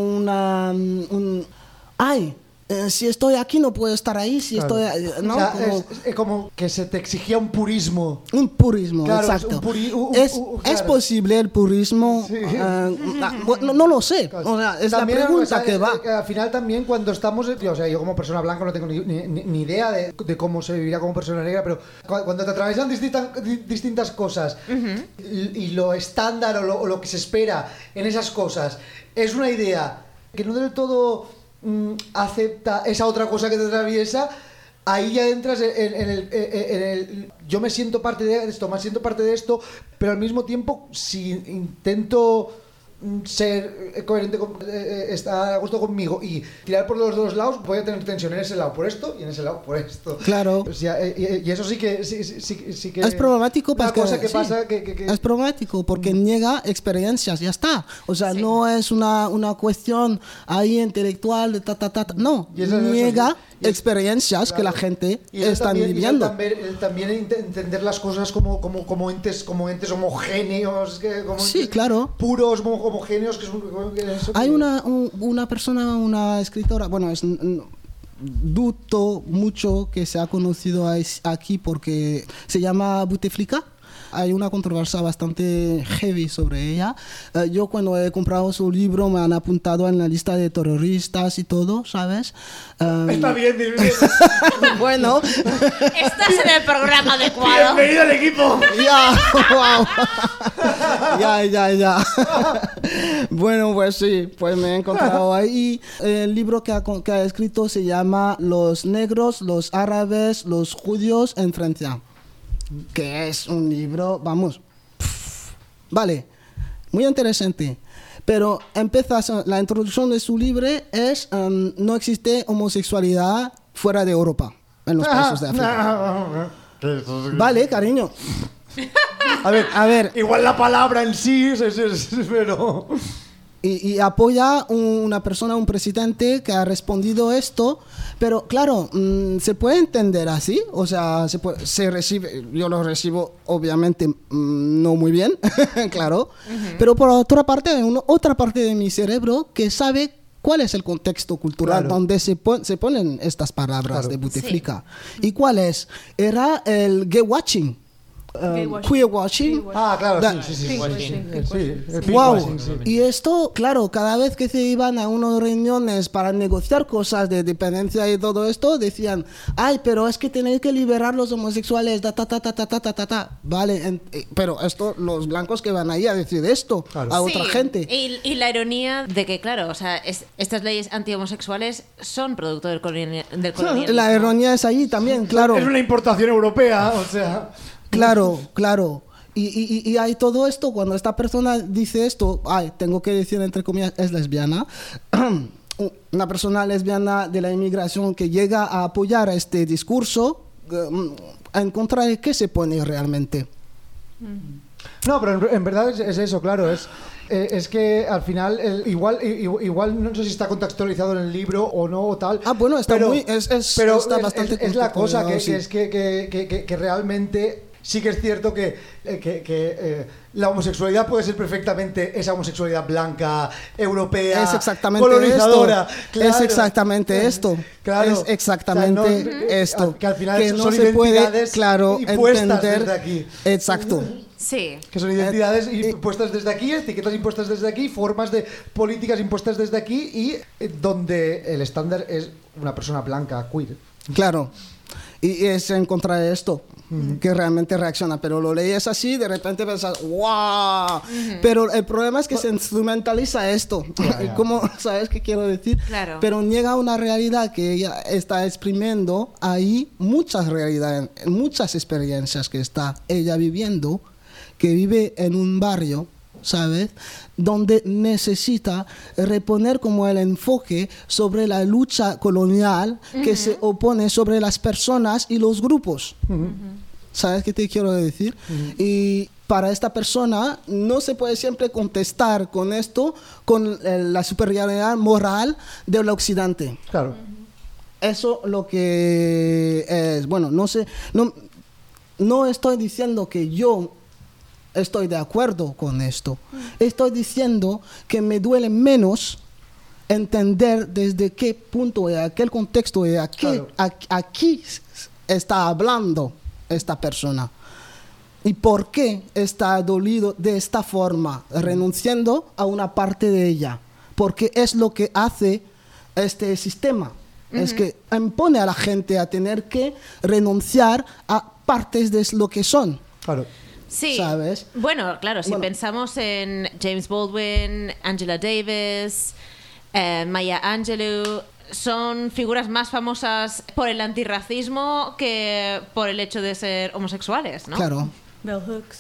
si estoy aquí no puedo estar ahí, si estoy... ¿no? O sea, es como que se te exigía un purismo. Un purismo, claro, exacto. ¿Es posible el purismo? Sí. No lo sé. Claro. O sea, es también, la pregunta que va. Al final también cuando estamos... O sea, yo como persona blanca no tengo ni idea de cómo se viviría como persona negra, pero cuando te atravesan distintas cosas y lo estándar o lo que se espera en esas cosas es una idea que no del todo... acepta esa otra cosa que te atraviesa, ahí ya entras en el yo me siento parte de esto, pero al mismo tiempo si intento ser coherente, estar a gusto conmigo y tirar por los dos lados, voy a tener tensión en ese lado por esto y en ese lado por esto. Claro. O sea, y eso sí que es problemático, una cosa que pasa es problemático porque niega experiencias, ya está. O sea, no es una cuestión ahí intelectual de no, niega experiencias que la gente está viviendo. También entender las cosas como entes homogéneos, sí, claro, puros homogéneos, hay una persona, una escritora, bueno, dudo mucho que se ha conocido aquí porque se llama Bouteflika. Hay una controversia bastante heavy sobre ella. Yo cuando he comprado su libro me han apuntado en la lista de terroristas y todo, ¿sabes? Está bien. Bueno. Estás en el programa adecuado. Bienvenido al equipo. Ya. Bueno, pues sí, pues me he encontrado ahí. El libro que ha escrito se llama Los negros, los árabes, los judíos en Francia. Que es un libro, vamos, vale, muy interesante. Pero la introducción de su libro es no existe homosexualidad fuera de Europa, en los países de África. Vale, cariño. A ver. Igual la palabra en sí, pero... y apoya una persona, un presidente que ha respondido esto, pero claro, se puede entender así, o sea, se recibe, yo lo recibo obviamente no muy bien, claro, pero por otra parte hay otra parte de mi cerebro que sabe cuál es el contexto cultural donde se ponen estas palabras de Bouteflika. ¿Y cuál es? Era el gay watching. Queer watching. Claro, sí. Wow. Y esto, claro, cada vez que se iban a unas reuniones para negociar cosas de dependencia y todo esto, decían, pero es que tenéis que liberar los homosexuales, Vale, pero esto, los blancos que van ahí a decir esto a otra gente. Y la ironía de que, claro, o sea, estas leyes anti-homosexuales son producto del colonialismo. La ironía es ahí también, claro. Es una importación europea, o sea... Claro. Y hay todo esto, cuando esta persona dice esto, tengo que decir entre comillas, es lesbiana, una persona lesbiana de la inmigración que llega a apoyar este discurso, en contra de qué se pone realmente. No, pero en verdad es eso, claro, es que al final igual no sé si está contextualizado en el libro o no o tal. Bueno, está pero, muy pero está bastante es la cosa que sí. Es que realmente sí que es cierto que la homosexualidad puede ser perfectamente esa homosexualidad blanca, europea, es exactamente colonizadora. Esto. Claro. Es exactamente esto. Claro. Es exactamente esto. Que al final que son no se puede, impuestas entender desde aquí. Exacto. Sí. Que son identidades impuestas desde aquí, etiquetas impuestas desde aquí, formas de políticas impuestas desde aquí y donde el estándar es una persona blanca, queer. Claro. Y es en contra de esto que realmente reacciona, pero lo lees así, de repente piensas, ¡wow! Pero el problema es que se instrumentaliza esto. ¿Cómo sabes qué quiero decir? Claro. Pero niega una realidad que ella está exprimiendo ahí, muchas realidades, muchas experiencias que está ella viviendo, que vive en un barrio, ¿sabes?, donde necesita reponer como el enfoque sobre la lucha colonial que se opone sobre las personas y los grupos. ¿Sabes qué te quiero decir? Y para esta persona no se puede siempre contestar con esto, con la superioridad moral del occidente. Claro. Eso lo que es, bueno, no estoy diciendo que yo estoy de acuerdo con esto. Estoy diciendo que me duele menos entender desde qué punto, de aquel contexto, de aquí está hablando esta persona. Y por qué está dolido de esta forma, renunciando a una parte de ella. Porque es lo que hace este sistema. Es que impone a la gente a tener que renunciar a partes de lo que son. Claro. Sí, ¿sabes? Bueno, claro, si pensamos en James Baldwin, Angela Davis, Maya Angelou, son figuras más famosas por el antirracismo que por el hecho de ser homosexuales, ¿no? Claro. Bell Hooks.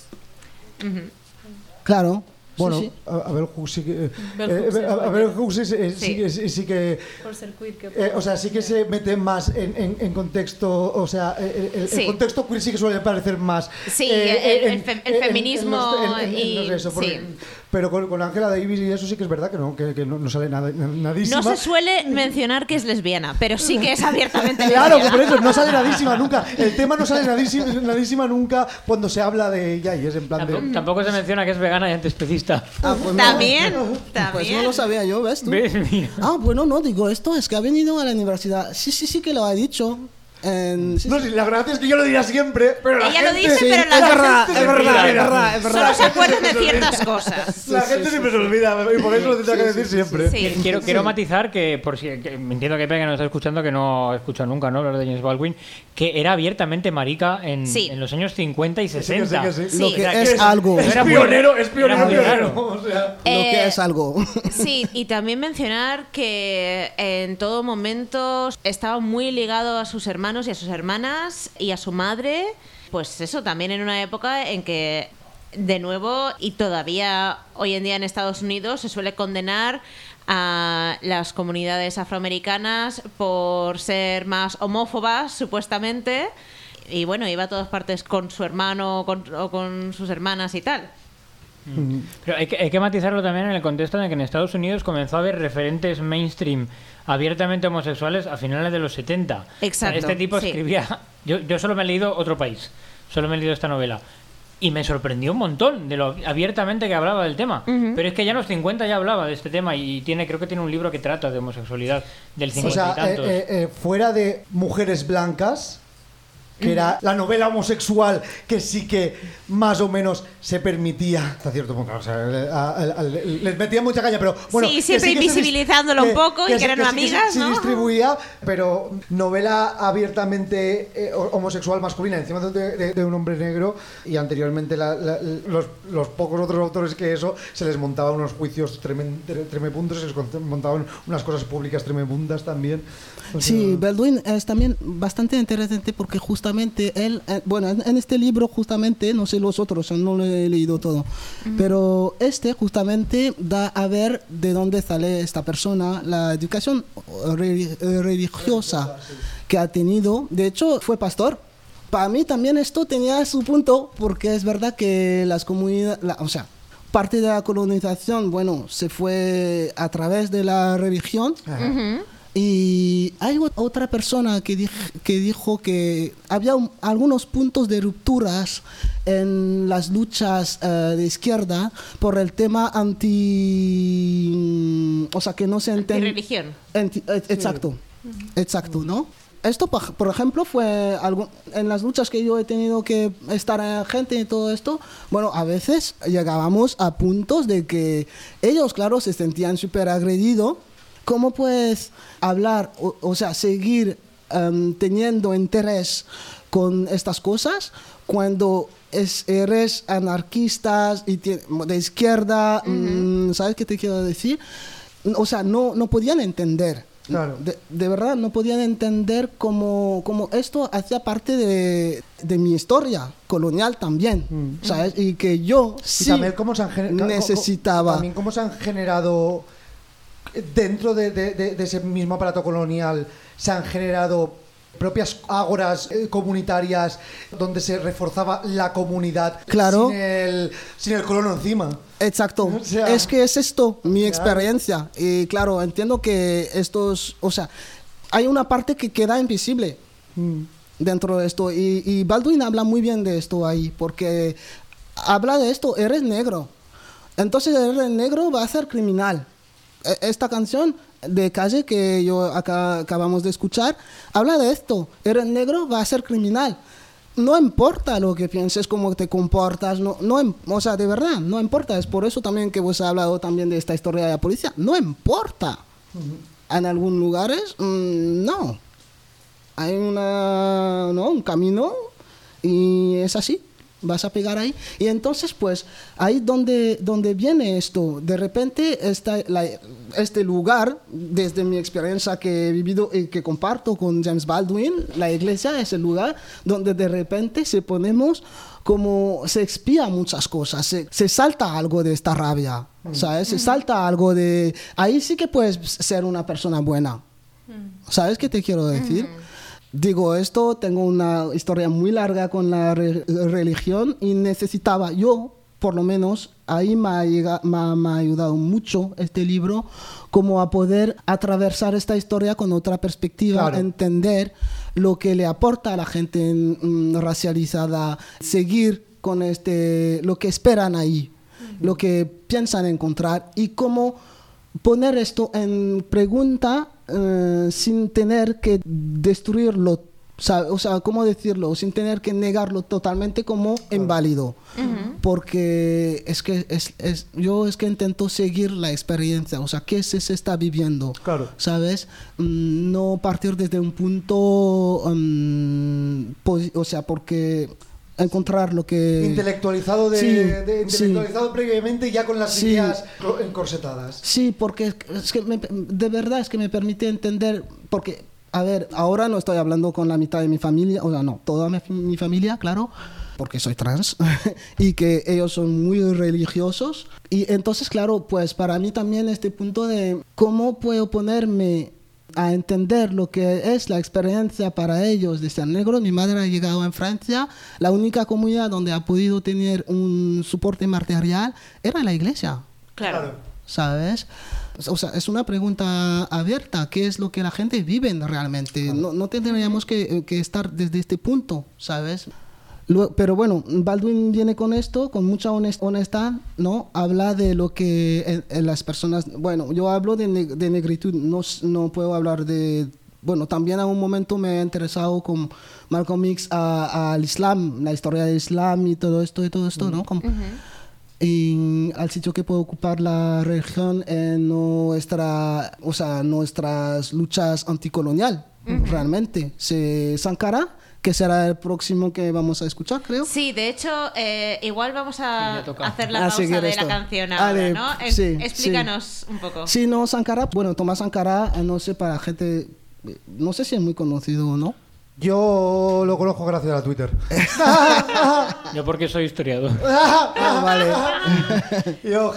Claro. Bueno, sí. a ver, sí que... Bell Hooks sí que... Por ser queer, o sea, sí que se mete más en contexto... O sea, el contexto queer sí que suele parecer más... Sí, el feminismo y... No sé, eso, porque, pero con Angela Davis y eso sí que es verdad que no sale nadísima. No se suele mencionar que es lesbiana, pero sí que es abiertamente Claro, lesbiana. que por eso no sale nadísima nunca. El tema no sale nadísima nunca cuando se habla de ella y es en plan Tampoco se menciona que es vegana y antiespecista. Pues También. Pues no lo sabía yo, ¿ves tú? Mira. Bueno, no, digo esto, es que ha venido a la universidad. Sí que lo ha dicho. Sí, la verdad es que yo lo diría siempre, pero la Ella gente... lo dice, pero es verdad. solo se acuerdan de ciertas cosas. La gente siempre se olvida y por eso lo tendrá que decir siempre. Sí. Quiero matizar que, por si entiendo que hay que nos está escuchando, que no ha escuchado nunca, ¿no?, lo de James Baldwin, que era abiertamente marica en los años 50 y 60. Sí. Lo que es algo. Es pionero. O sea. Lo que es algo. Sí, y también mencionar que en todo momento estaba muy ligado a sus hermanos y a sus hermanas y a su madre. Pues eso, también en una época en que, de nuevo, y todavía hoy en día en Estados Unidos, se suele condenar a las comunidades afroamericanas por ser más homófobas, supuestamente. Y bueno, iba a todas partes con su hermano o con sus hermanas y tal. Pero hay que matizarlo también en el contexto de que en Estados Unidos comenzó a haber referentes mainstream abiertamente homosexuales a finales de los 70. Exacto. Este tipo escribía... Yo solo me he leído Otro País, solo me he leído esta novela. Y me sorprendió un montón de lo abiertamente que hablaba del tema. Pero es que ya en los 50 ya hablaba de este tema y creo que tiene un libro que trata de homosexualidad del 50 y tantos. Fuera de mujeres blancas, que era la novela homosexual que sí que más o menos se permitía hasta cierto punto, o sea, les metía mucha caña, pero bueno, sí, siempre invisibilizándolo un poco y que eran amigas, ¿no? Se distribuía, pero novela abiertamente homosexual masculina encima de un hombre negro, y anteriormente los pocos otros autores que eso se les montaban unos juicios tremebundos, se les montaban unas cosas públicas tremebundas también. O sea, sí, Baldwin es también bastante interesante porque justamente él, bueno, en este libro justamente, no sé los otros, no lo he leído todo, pero justamente da a ver de dónde sale esta persona, la educación religiosa que ha tenido. De hecho, fue pastor. Para mí también esto tenía su punto, porque es verdad que las comunidades, o sea, parte de la colonización, bueno, se fue a través de la religión. Y hay otra persona que dijo que había algunos puntos de rupturas en las luchas de izquierda por el tema o sea, que no se entiende. Antirreligión. Exacto, exacto, ¿no? Esto, por ejemplo, fue en las luchas que yo he tenido que estar gente y todo esto. Bueno, a veces llegábamos a puntos de que ellos, claro, se sentían súper agredidos. ¿Cómo puedes hablar, o sea, seguir teniendo interés con estas cosas cuando eres anarquista y de izquierda? ¿Sabes qué te quiero decir? O sea, no podían entender. Claro. De verdad, no podían entender cómo esto hacía parte de mi historia colonial también, ¿sabes? Y que yo sí necesitaba. También cómo se han generado... Dentro de ese mismo aparato colonial se han generado propias ágoras comunitarias donde se reforzaba la comunidad, claro, sin el colono encima. Exacto. O sea, es que es esto mi experiencia. Y claro, entiendo que o sea, hay una parte que queda invisible dentro de esto, y Baldwin habla muy bien de esto ahí, porque habla de esto: eres negro, entonces eres negro, va a ser criminal. Esta canción de Calle que acabamos de escuchar habla de esto: eres negro, va a ser criminal. No importa lo que pienses, cómo te comportas, o sea, de verdad, no importa. Es por eso también que vos has hablado también de esta historia de la policía. No importa. En algunos lugares, no. Hay un camino y es así. Vas a pegar ahí. Y entonces, pues, ahí donde viene esto. De repente, este lugar, desde mi experiencia que he vivido y que comparto con James Baldwin, la iglesia es el lugar donde de repente se expía muchas cosas, se salta algo de esta rabia, ¿sabes? Se salta algo de... Ahí sí que puedes ser una persona buena. ¿Sabes qué te quiero decir? Digo esto, tengo una historia muy larga con la religión y necesitaba, yo por lo menos, ahí me ha ayudado mucho este libro, como a poder atravesar esta historia con otra perspectiva, claro, entender lo que le aporta a la gente racializada, seguir con lo que esperan ahí, lo que piensan encontrar, y cómo poner esto en pregunta sin tener que destruirlo, o sea, ¿cómo decirlo? Sin tener que negarlo totalmente como inválido. Porque es que yo intento seguir la experiencia, o sea, ¿qué se está viviendo? Claro. ¿Sabes? No partir desde un punto, o sea, porque... encontrar lo que... Intelectualizado previamente, ya con las ideas encorsetadas. Sí, porque es que de verdad es que me permite entender, porque, a ver, ahora no estoy hablando con la mitad de mi familia, o sea, no, toda mi familia, claro, porque soy trans, y que ellos son muy religiosos, y entonces, claro, pues para mí también este punto de cómo puedo ponerme a entender lo que es la experiencia para ellos de ser negro. Mi madre ha llegado en Francia, la única comunidad donde ha podido tener un soporte material era la iglesia. Claro. ¿Sabes? O sea, es una pregunta abierta. ¿Qué es lo que la gente vive realmente? No tendríamos que estar desde este punto, ¿sabes? Pero bueno, Baldwin viene con esto, con mucha honestidad, ¿no? Habla de lo que las personas... Bueno, yo hablo de negritud, no puedo hablar de... Bueno, también a un momento me he interesado con Malcolm X al Islam, la historia del Islam y todo esto, ¿no? Y al sitio que puede ocupar la religión en nuestras luchas anticolonial, realmente. Sankara, que será el próximo que vamos a escuchar, creo. Sí, de hecho, igual vamos a hacer la pausa de la canción ahora, ¿no? Explícanos un poco. Sí, no, Sankara, bueno, Tomás Sankara, no sé, para gente, no sé si es muy conocido o no. Yo lo conozco gracias a Twitter. Yo porque soy historiador. Vale. Yo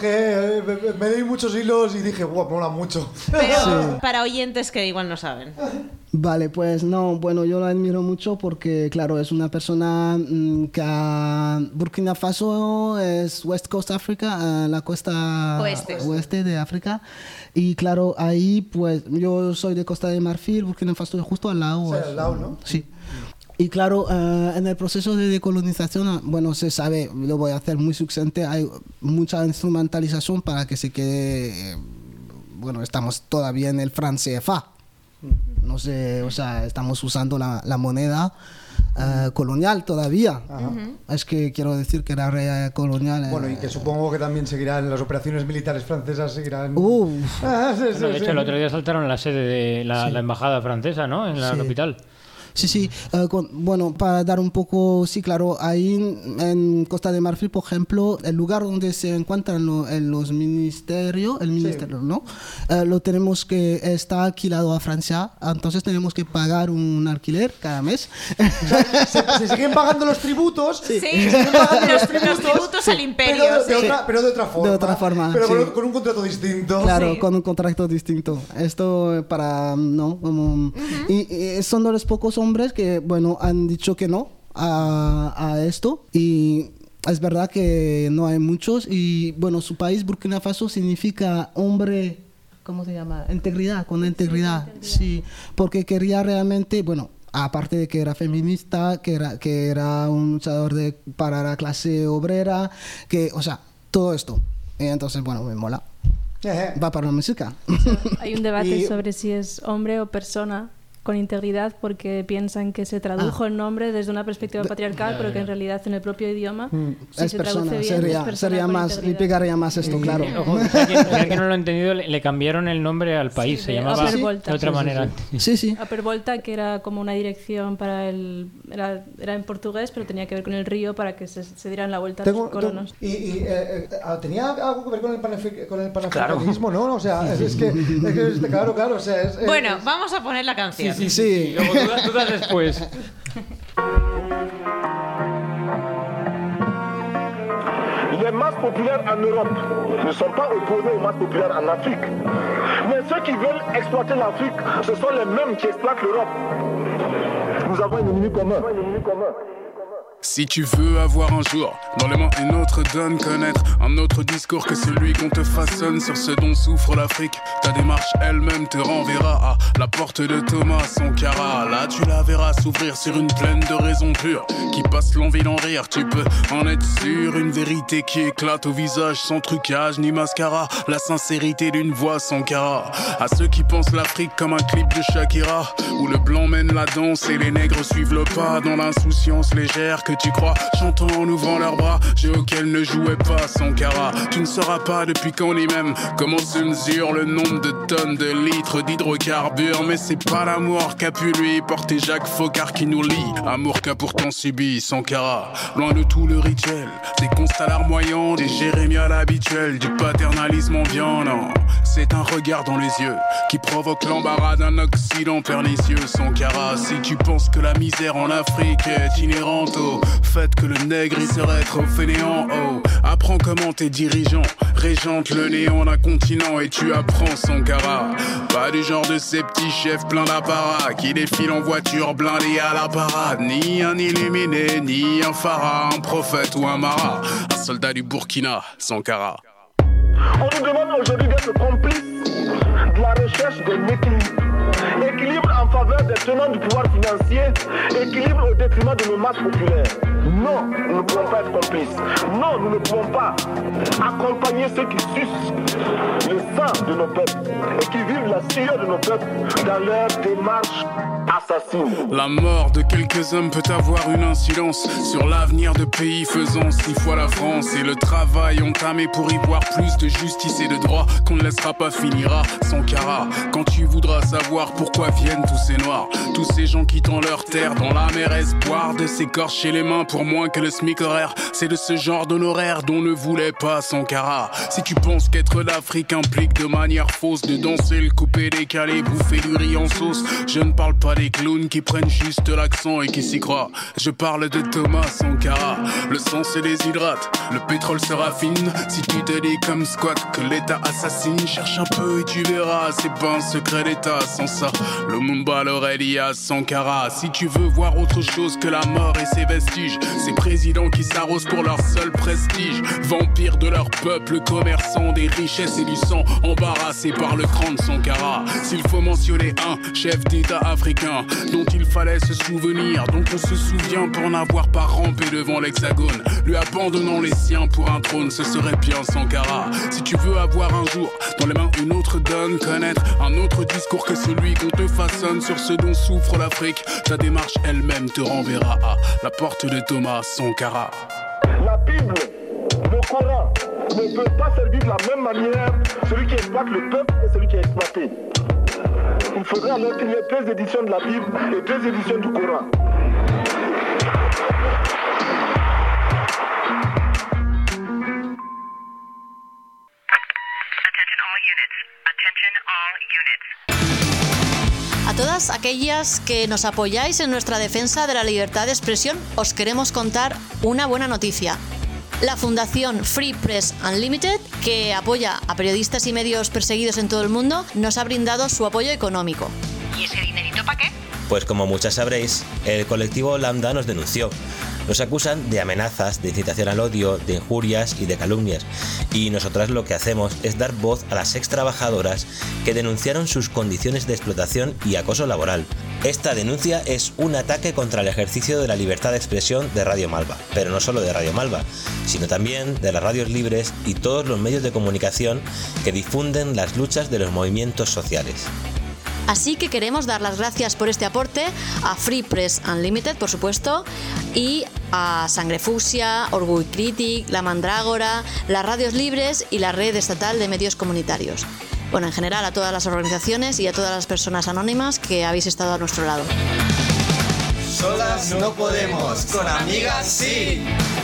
me di muchos hilos y dije, guau, me mola mucho. Pero para oyentes que igual no saben. Vale, pues no, bueno, yo lo admiro mucho porque, claro, es una persona que Burkina Faso es West Coast Africa, la costa oeste de África. Y claro, ahí pues yo soy de Costa de Marfil, Burkina Faso justo al lado. O sea, al lado, ¿no? Sí. Y claro, en el proceso de decolonización, bueno, se sabe, lo voy a hacer muy succinto, hay mucha instrumentalización para que se quede, bueno, estamos todavía en el franc CFA. No sé, o sea, estamos usando la moneda colonial todavía. Es que quiero decir que la rea colonial... Bueno, y que supongo que también seguirán las operaciones militares francesas, seguirán... De hecho, el otro día saltaron la sede de la embajada francesa, ¿no? En la capital. Sí. Bueno, para dar un poco, sí, claro, ahí en Costa de Marfil, por ejemplo, el lugar donde se encuentran los ministerio, ¿no? Lo tenemos que está alquilado a Francia, entonces tenemos que pagar un alquiler cada mes. Se siguen pagando los tributos. Sí, los tributos al imperio. Pero de otra forma. De otra forma. Pero con un contrato distinto. Claro, con un contrato distinto. Esto para, ¿no? Como, y son de los pocos hombres que, bueno, han dicho que no a esto, y es verdad que no hay muchos, y bueno, su país, Burkina Faso, significa hombre, ¿cómo se llama? Integridad, con integridad, sí, porque quería realmente, bueno, aparte de que era feminista, que era un luchador para la clase obrera, o sea, todo esto, y entonces, bueno, me mola. Va para la música. Hay un debate sobre si es hombre o persona con integridad, porque piensan que se tradujo el nombre desde una perspectiva patriarcal, pero que en realidad en el propio idioma si es se persona, traduce bien, es persona sería más, le pegaría más esto, claro. Ojo, si alguien no lo ha entendido, le cambiaron el nombre al país, se llamaba de otra manera. Sí. Apervolta, que era como una dirección para era en portugués, pero tenía que ver con el río para que se dieran la vuelta a los colonos. Tenía algo que ver con el panafricanismo, ¿no? O sea, es que claro, o sea, bueno, vamos a poner la canción. Sí. Luego dudas después. Les masses populaires en Europe ne sont pas opposées aux masses populaires en Afrique. Mais ceux qui veulent exploiter l'Afrique, ce sont les mêmes qui exploitent l'Europe. Nous avons un ennemi commun. Si tu veux avoir un jour dans les mains une autre donne, connaître un autre discours que celui qu'on te façonne sur ce dont souffre l'Afrique, ta démarche elle-même te renverra à la porte de Thomas Sankara. Là tu la verras s'ouvrir sur une plaine de raisons pures qui passe l'envie d'en rire, tu peux en être sûr. Une vérité qui éclate au visage sans trucage ni mascara, la sincérité d'une voix Sankara. À ceux qui pensent l'Afrique comme un clip de Shakira, où le blanc mène la danse et les nègres suivent le pas dans l'insouciance légère que tu crois, chantant en ouvrant leurs bras, jeu auquel ne jouait pas Sankara. Tu ne sauras pas depuis quand ni même comment se mesure le nombre de tonnes de litres d'hydrocarbures, mais c'est pas l'amour qu'a pu lui porter Jacques Foccart qui nous lie, amour qu'a pourtant subi Sankara. Loin de tout le rituel, des constats larmoyants, des jérémiades habituels, du paternalisme ambiant, non, c'est un regard dans les yeux qui provoque l'embarras d'un Occident pernicieux. Sankara, si tu penses que la misère en Afrique est inhérente au au fait que le nègre il serait trop fainéant. Oh, apprends comment tes dirigeants régentent le néant d'un continent et tu apprends Sankara. Pas du genre de ces petits chefs pleins d'apparat qui défilent en voiture blindée à la parade. Ni un illuminé, ni un pharaon, un prophète ou un marat. Un soldat du Burkina, Sankara. On nous demande aujourd'hui d'être complices de la recherche d'un équilibre. Équilibre en faveur des tenants du pouvoir financier, équilibre au détriment de nos masses populaires. Non, nous ne pouvons pas être complices. Non, nous ne pouvons pas accompagner ceux qui sucent le sang de nos peuples et qui vivent la sueur de nos peuples dans leur démarche assassine. La mort de quelques hommes peut avoir une incidence sur l'avenir de pays faisant 6 fois la France. Et le travail entamé pour y voir plus de justice et de droit qu'on ne laissera pas finira Sankara. Quand tu voudras savoir pourquoi viennent tous ces noirs, tous ces gens quittant leur terre dans la mer espoir de s'écorcher les mains pour moins que le SMIC horaire. C'est de ce genre d'honoraire dont ne voulait pas Sankara. Si tu penses qu'être d'Afrique implique de manière fausse de danser le coupé décalé, bouffer du riz en sauce, je ne parle pas des clowns qui prennent juste l'accent et qui s'y croient. Je parle de Thomas Sankara. Le sang se déshydrate, le pétrole se raffine. Si tu te dis comme squat que l'État assassine, cherche un peu et tu verras, c'est pas un secret d'État. Sans ça, Lumumba l'aurait dit à Sankara. Si tu veux voir autre chose que la mort et ses vestiges, ces présidents qui s'arrosent pour leur seul prestige, vampires de leur peuple, commerçants des richesses et du sang, embarrassés par le cran de Sankara. S'il faut mentionner un chef d'État africain dont il fallait se souvenir, dont on se souvient pour n'avoir pas rampé devant l'hexagone, lui abandonnant les siens pour un trône, ce serait bien Sankara. Si tu veux avoir un jour dans les mains une autre donne, connaître un autre discours que celui qu'on te façonne sur ce dont souffre l'Afrique, ta démarche elle-même te renverra à la porte de Thomas Sankara. La Bible, le Coran ne peut pas servir de la même manière celui qui exploite le peuple et celui qui est exploité. Il faudrait alors qu'il y ait 2 éditions de la Bible et 2 éditions du Coran. A todas aquellas que nos apoyáis en nuestra defensa de la libertad de expresión, os queremos contar una buena noticia. La Fundación Free Press Unlimited, que apoya a periodistas y medios perseguidos en todo el mundo, nos ha brindado su apoyo económico. ¿Y ese dinerito para qué? Pues como muchas sabréis, el colectivo Lambda nos denunció. Nos acusan de amenazas, de incitación al odio, de injurias y de calumnias. Y nosotras lo que hacemos es dar voz a las extrabajadoras que denunciaron sus condiciones de explotación y acoso laboral. Esta denuncia es un ataque contra el ejercicio de la libertad de expresión de Radio Malva, pero no solo de Radio Malva, sino también de las radios libres y todos los medios de comunicación que difunden las luchas de los movimientos sociales. Así que queremos dar las gracias por este aporte a Free Press Unlimited, por supuesto, y a Sangre Fucsia, Orgull Critic, La Mandrágora, las radios libres y la red estatal de medios comunitarios. Bueno, en general a todas las organizaciones y a todas las personas anónimas que habéis estado a nuestro lado. Solas no podemos, con amigas sí.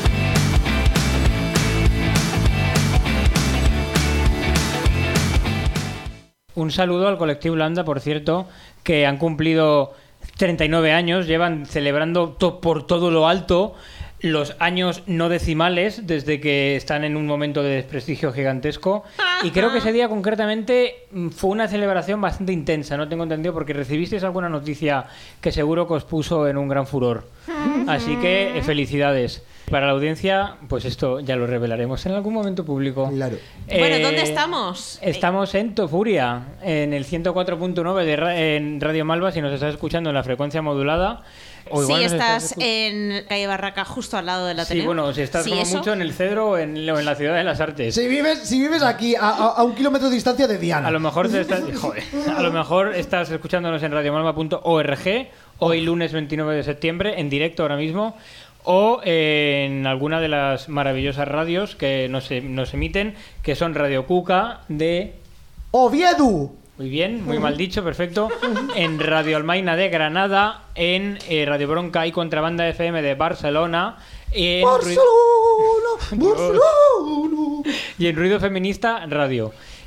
Un saludo al colectivo Lambda, por cierto, que han cumplido 39 años, llevan celebrando por todo lo alto los años no decimales desde que están en un momento de desprestigio gigantesco, y creo que ese día concretamente fue una celebración bastante intensa, no tengo entendido, porque recibisteis alguna noticia que seguro que os puso en un gran furor, así que felicidades. Para la audiencia, pues esto ya lo revelaremos en algún momento público. Claro. Bueno, ¿dónde estamos? Estamos en Tofuria, en el 104.9 en Radio Malva, si nos estás escuchando en la frecuencia modulada. O igual sí, estás en calle Barraca, justo al lado del Ateneo. Sí, bueno, si estás como mucho en el Cedro o en la Ciudad de las Artes. Si vives aquí, a 1 kilómetro de distancia de Diana. A lo mejor a lo mejor estás escuchándonos en radiomalva.org, hoy lunes 29 de septiembre, en directo ahora mismo, o en alguna de las maravillosas radios que nos emiten, que son Radio Cuca de Oviedo. Muy bien, muy mal dicho, perfecto. En Radio Almaina de Granada, en Radio Bronca y Contrabanda FM de Barcelona, y en Ruido Feminista Radio.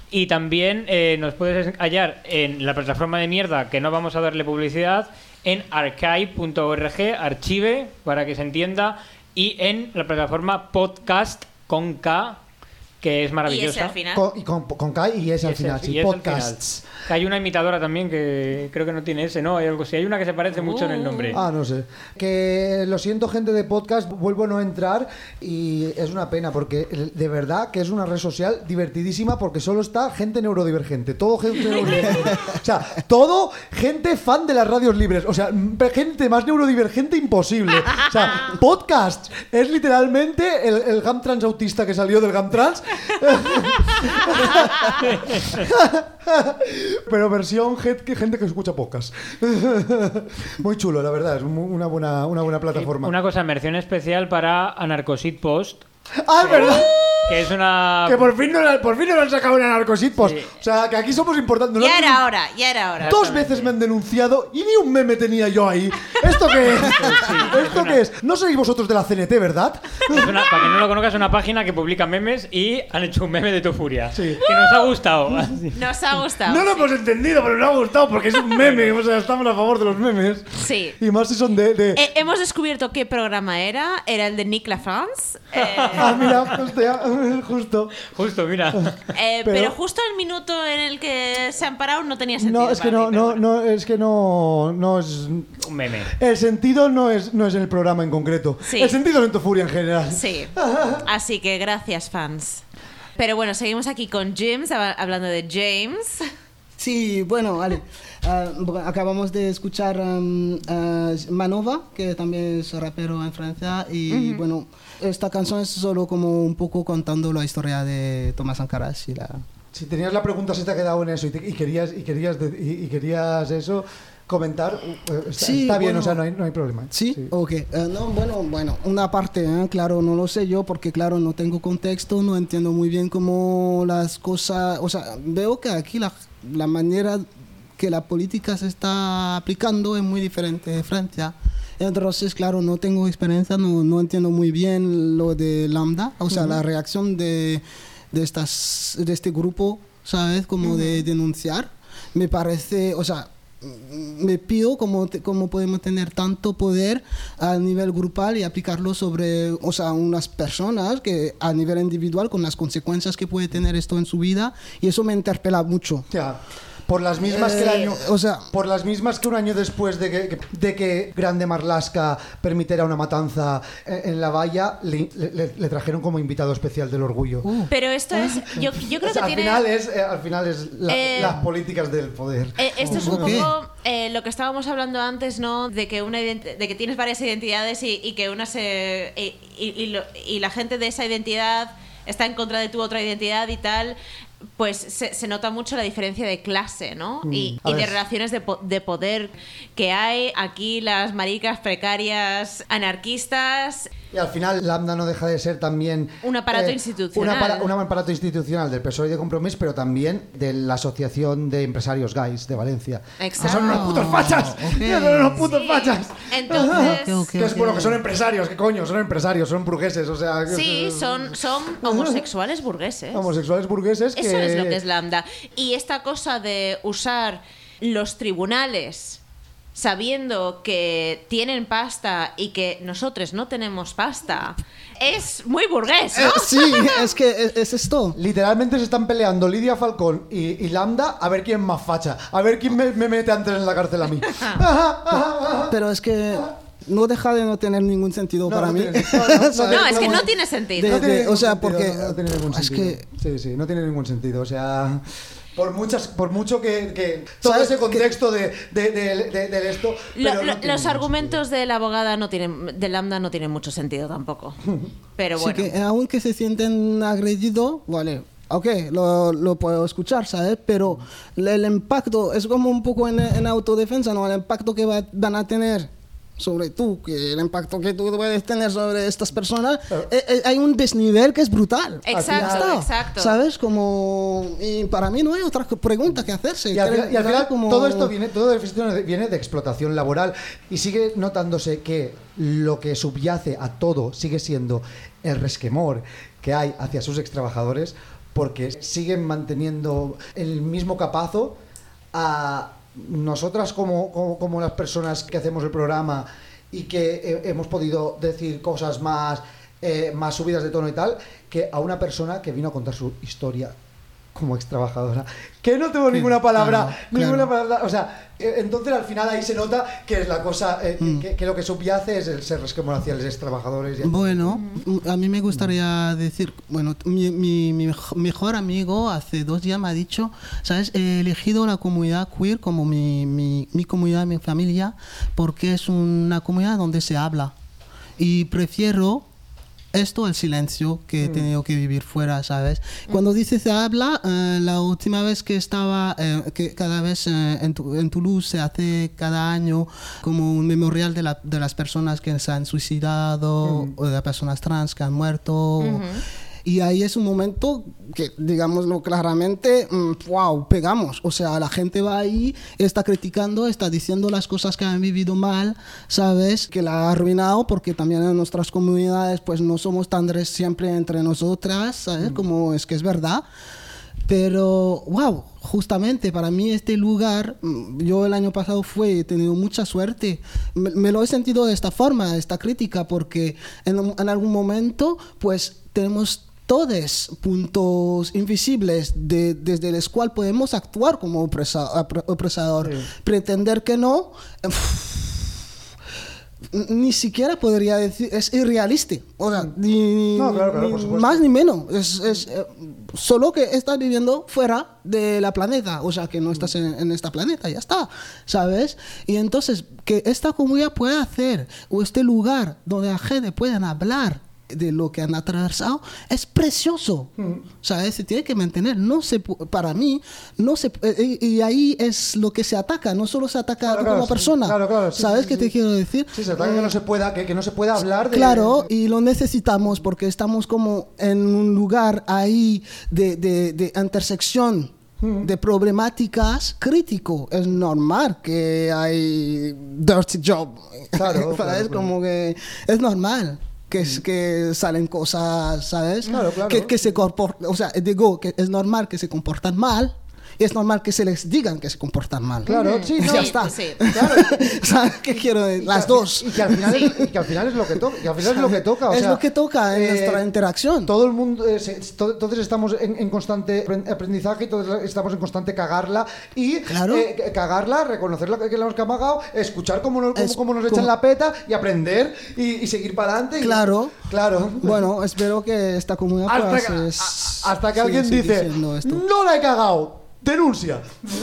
Y también nos puedes hallar en la plataforma de mierda, que no vamos a darle publicidad, en archive.org, archive, para que se entienda, y en la plataforma podcast con K, que es maravillosa. Y ese al final. Con K y ese al final, sí, podcasts. Que hay una imitadora también que creo que no tiene ese, ¿no? Hay algo así. Hay una que se parece mucho en el nombre. No sé. Que lo siento, gente de podcast, vuelvo a no entrar y es una pena porque de verdad que es una red social divertidísima porque solo está gente neurodivergente. Todo gente neurodivergente. O sea, todo gente fan de las radios libres. O sea, gente más neurodivergente imposible. O sea, podcast es literalmente el Gam Trans autista que salió del Gam Trans. Pero versión gente que escucha podcast. Muy chulo, la verdad. Es una buena plataforma. Una cosa, mención especial para Anarcosit Post. Es verdad. Que es una... Que por fin nos han sacado en Anarcosit Post. Sí. O sea, que aquí somos importantes. Ya era hora. 2 veces me han denunciado y ni un meme tenía yo ahí. ¿Esto qué es? ¿Esto qué es? No sois vosotros de la CNT, ¿verdad? Para que no lo conozcas, es una página que publica memes y han hecho un meme de tu furia. Sí. Que nos ha gustado. Nos ha gustado. No lo hemos entendido, pero nos ha gustado porque es un meme. O sea, estamos a favor de los memes. Sí. Y más si son de... hemos descubierto qué programa era. Era el de Nick LaFrance. Mira, justo, mira. Pero justo el minuto en el que se han parado no tenía sentido. No, es que no es un meme. El sentido no es en el programa en concreto. Sí. El sentido es en tu furia en general. Sí. Así que gracias, fans. Pero bueno, seguimos aquí con James, hablando de James. Sí, bueno, vale. Acabamos de escuchar Manova, que también es rapero en Francia, y bueno, esta canción es solo como un poco contando la historia de Thomas Sankara. Si tenías la pregunta, se te ha quedado en eso y querías eso comentar, está bien, o sea, no hay problema. Sí. Ok. Bueno, una parte, claro, no lo sé yo porque, claro, no tengo contexto, no entiendo muy bien cómo las cosas... O sea, veo que aquí la manera que la política se está aplicando es muy diferente de Francia. Entonces, claro, no tengo experiencia, no entiendo muy bien lo de Lambda, o sea, la reacción de este grupo, ¿sabes? Como de denunciar. Me parece, o sea... Me pido cómo podemos tener tanto poder a nivel grupal y aplicarlo sobre, o sea, unas personas que a nivel individual con las consecuencias que puede tener esto en su vida, y eso me interpela mucho. Por las mismas por las mismas que un año después de que Grande Marlaska permitiera una matanza en la valla, le trajeron como invitado especial del orgullo. Pero esto es, yo creo que al final es las políticas del poder. Esto es un poco lo que estábamos hablando antes, ¿no? De que tienes varias identidades y que una y la gente de esa identidad está en contra de tu otra identidad y tal. Pues se nota mucho la diferencia de clase, ¿no? Y de relaciones de poder que hay aquí, las maricas precarias anarquistas. Y al final Lambda no deja de ser también un aparato institucional. Un aparato institucional del PSOE y de Compromís, pero también de la Asociación de Empresarios Gays de Valencia. Exacto. Son unos putos fachas. Son unos putos fachas. Entonces, bueno, que son empresarios, ¿qué coño? Son empresarios, son burgueses, o sea... Sí, son homosexuales burgueses. Homosexuales burgueses que... Eso es lo que es Lambda. Y esta cosa de usar los tribunales sabiendo que tienen pasta y que nosotros no tenemos pasta, es muy burgués, ¿no? Sí, es que es esto. Literalmente se están peleando Lidia Falcón y Lambda a ver quién más facha, a ver quién me mete antes en la cárcel a mí. Pero es que no deja de no tener ningún sentido para mí. No, es que no tiene sentido. O sea, porque... No tiene ningún sentido. Sí, no tiene ningún sentido. O sea... Por mucho que todo ese contexto de esto... Los argumentos de la abogada de Lambda no tienen mucho sentido tampoco. Pero bueno. Sí, que aunque se sienten agredidos, vale... Ok, lo puedo escuchar, ¿sabes? Pero el impacto es como un poco en autodefensa, ¿no? El impacto que van a tener sobre tú, que el impacto que tú puedes tener sobre estas personas, hay un desnivel que es brutal. Exacto. ¿Sabes? Y para mí no hay otra pregunta que hacerse. Y al final todo esto viene de explotación laboral y sigue notándose que lo que subyace a todo sigue siendo el resquemor que hay hacia sus extrabajadores, porque siguen manteniendo el mismo capazo a nosotras como las personas que hacemos el programa y que hemos podido decir cosas más subidas de tono y tal, que a una persona que vino a contar su historia como ex trabajadora, que no tuvo ninguna palabra, palabra, o sea, entonces al final ahí se nota que es la cosa, que lo que subyace es el ser resquemor hacia los ex trabajadores. Bueno, a mí me gustaría decir, bueno, mi mejor amigo hace 2 días me ha dicho, ¿sabes? He elegido la comunidad queer como mi comunidad, mi familia, porque es una comunidad donde se habla y prefiero esto al silencio que he tenido que vivir fuera, ¿sabes? Cuando dices se habla, la última vez que estaba, que cada vez en Toulouse se hace cada año como un memorial de las personas que se han suicidado o de las personas trans que han muerto. Y ahí es un momento que, digámoslo claramente, wow, pegamos. O sea, la gente va ahí, está criticando, está diciendo las cosas que han vivido mal, ¿sabes? Que la ha arruinado porque también en nuestras comunidades pues no somos tan siempre entre nosotras, ¿sabes? Como es que es verdad. Pero, wow, justamente para mí este lugar, yo el año pasado he tenido mucha suerte. Me lo he sentido de esta forma, esta crítica, porque en algún momento pues tenemos todos puntos invisibles desde los cuales podemos actuar como opresador. Sí. Pretender que no, ni siquiera podría decir, es irrealista. O sea, ni más ni menos. Es solo que estás viviendo fuera de la planeta, o sea, que no estás en este planeta, ya está, ¿sabes? Y entonces, que esta comunidad pueda hacer, o este lugar donde la gente pueda hablar de lo que han atravesado, es precioso. ¿Sabes? Se tiene que mantener. No se, para mí, no se, y ahí es lo que se ataca. No solo se ataca como persona. ¿Sabes qué te quiero decir? Sí, se ataca que no se pueda, que no se pueda hablar de... Claro, y lo necesitamos porque estamos como en un lugar ahí de intersección de problemáticas crítico. Es normal que hay dirty job. Claro, como que es normal que salen cosas, ¿sabes? Claro. Que se comportan, o sea, digo que es normal que se comportan mal. Y es normal que se les digan que se comportan mal. Claro, sí, no, ya está. Sí. Claro. ¿Sabes qué quiero decir? Las dos. Y que al final, es lo que toca. Es lo que toca. O es sea, lo que toca en nuestra interacción. Todo el mundo, entonces estamos en constante aprendizaje y todos estamos en constante cagarla y cagarla, reconocer que la hemos cagado, escuchar cómo nos echan la peta y aprender y seguir para adelante. Claro. Bueno, espero que esta comunidad hasta que alguien dice no la he cagado. ¡Denuncia!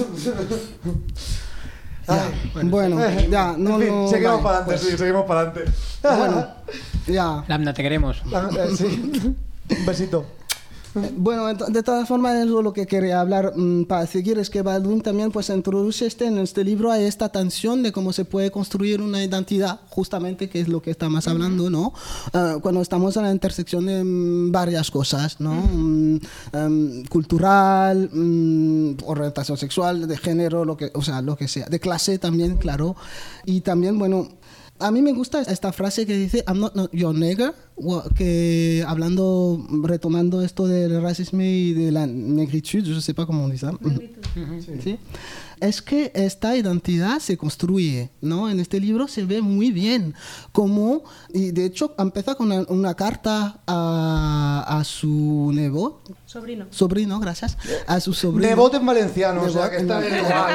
Seguimos para adelante, seguimos para adelante. Bueno, ya. Lambda, te queremos. Sí. Un besito. Bueno, de todas formas, eso es lo que quería hablar para seguir, es que Baldwin también pues introduce en este libro hay esta tensión de cómo se puede construir una identidad, justamente, que es lo que estamos hablando, ¿no? Cuando estamos en la intersección de varias cosas, ¿no? Cultural, orientación sexual, de género, lo que sea, de clase también, claro, y también, bueno, a mí me gusta esta frase que dice I'm not your nigger, que retomando esto del racismo y de la negritud, yo no sé cómo on dice. ¿Sí? Es que esta identidad se construye, ¿no? En este libro se ve muy bien cómo, y de hecho empieza con una carta a su nebot. Sobrino, gracias. A su sobrino. Nebot en valenciano, o sea que está bien igual.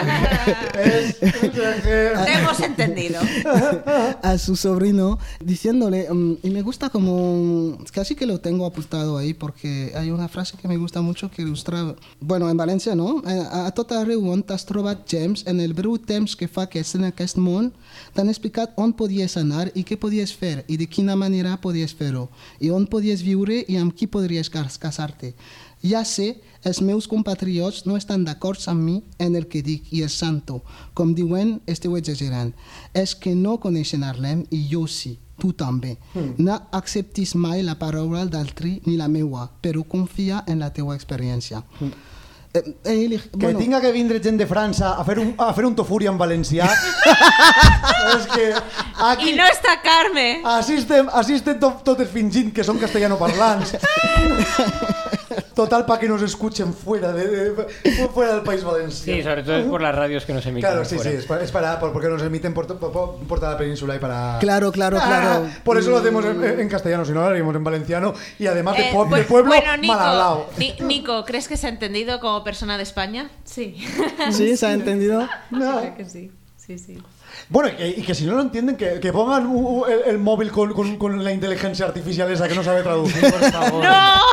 Te hemos entendido. A su sobrino, diciéndole, y me gusta como, casi que lo tengo apuntado ahí, porque hay una frase que me gusta mucho que ilustra, bueno, en Valencia, no? A tot arreu on t'has trobat gems, en el breu temps que fa que és en aquest món, t'han explicat on podies anar i què podies fer, i de quina manera podies fer-ho, i on podies viure i amb qui podries casar-te. Ja sé, els meus compatriots no estan d'acord amb mi en el que dic i és santo. Com diuen, esteu exagerant. És que no coneixen Harlem i jo sí, tu també. No acceptis mai la paraula d'altri ni la meua, però confia en la teua experiència. Que tinga que vindre gent de França a fer un tofuri en valencià. És que aquí, i no està Carme. Així estem totes fingint que som castellanoparlants. Total, para que nos escuchen fuera del País Valenciano. Sí, sobre todo es por las radios que nos emiten. Claro, sí, es porque nos emiten por toda la península y para... Claro. Por eso lo hacemos en castellano, si no lo haríamos en valenciano y además de pueblo bueno, Nico, mal hablado. Nico, ¿crees que se ha entendido como persona de España? Sí. ¿Sí? ¿Se ha entendido? No. Creo que sí. Sí. Bueno, y que si no lo entienden, que pongan el móvil con la inteligencia artificial esa que no sabe traducir, por favor.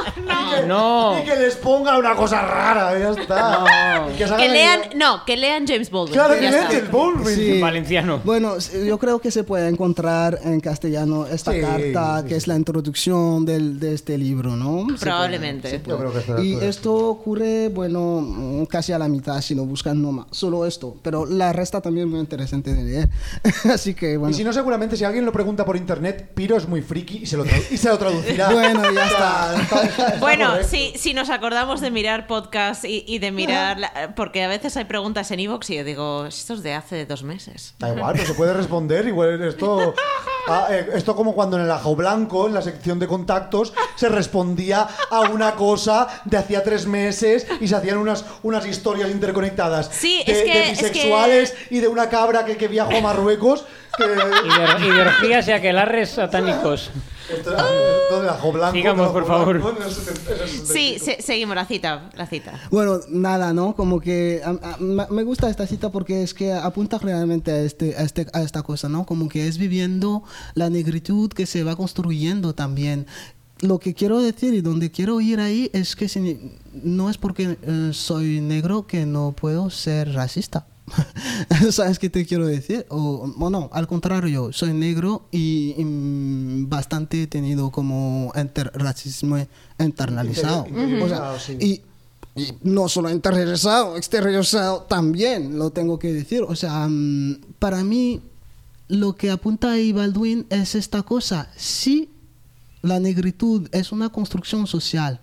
No. Y que les ponga una cosa rara, ya está. No. Que lean James Baldwin. Claro, que lean James Baldwin. Sí. Valenciano. Bueno, yo creo que se puede encontrar en castellano esta carta, que es la introducción de este libro, ¿no? Probablemente. Yo creo que está y esto ocurre, bueno, casi a la mitad, si lo buscan, no más. Solo esto. Pero la resta también es muy interesante de leer. Así que, bueno. Y si no, seguramente, si alguien lo pregunta por internet, Piro es muy friki y se lo traducirá. Bueno, ya está. Bueno, si nos acordamos de mirar podcast y de mirar... porque a veces hay preguntas en iVoox y yo digo, esto es de hace 2 meses. Da igual, no se puede responder. Igual esto... esto como cuando en el Ajo Blanco, en la sección de contactos, se respondía a una cosa de hacía 3 meses y se hacían unas historias interconectadas. Sí, de bisexuales y de una cabra que viajó a Marruecos. Y de orgías y aquelarres satánicos. Esto del Ajo Blanco. Sigamos, por favor. Sí, seguimos la cita. Bueno, nada, ¿no? Como que me gusta esta cita porque es que apunta realmente a esta cosa, ¿no? Como que es viviendo la negritud que se va construyendo también. Lo que quiero decir y donde quiero ir ahí es que no es porque soy negro que no puedo ser racista. ¿Sabes qué te quiero decir? O no, al contrario, soy negro y bastante he tenido como racismo internalizado. O sea, sí. Y no solo interiorizado, exteriorizado también, lo tengo que decir. O sea, para mí lo que apunta ahí Baldwin es esta cosa. Sí, la negritud es una construcción social.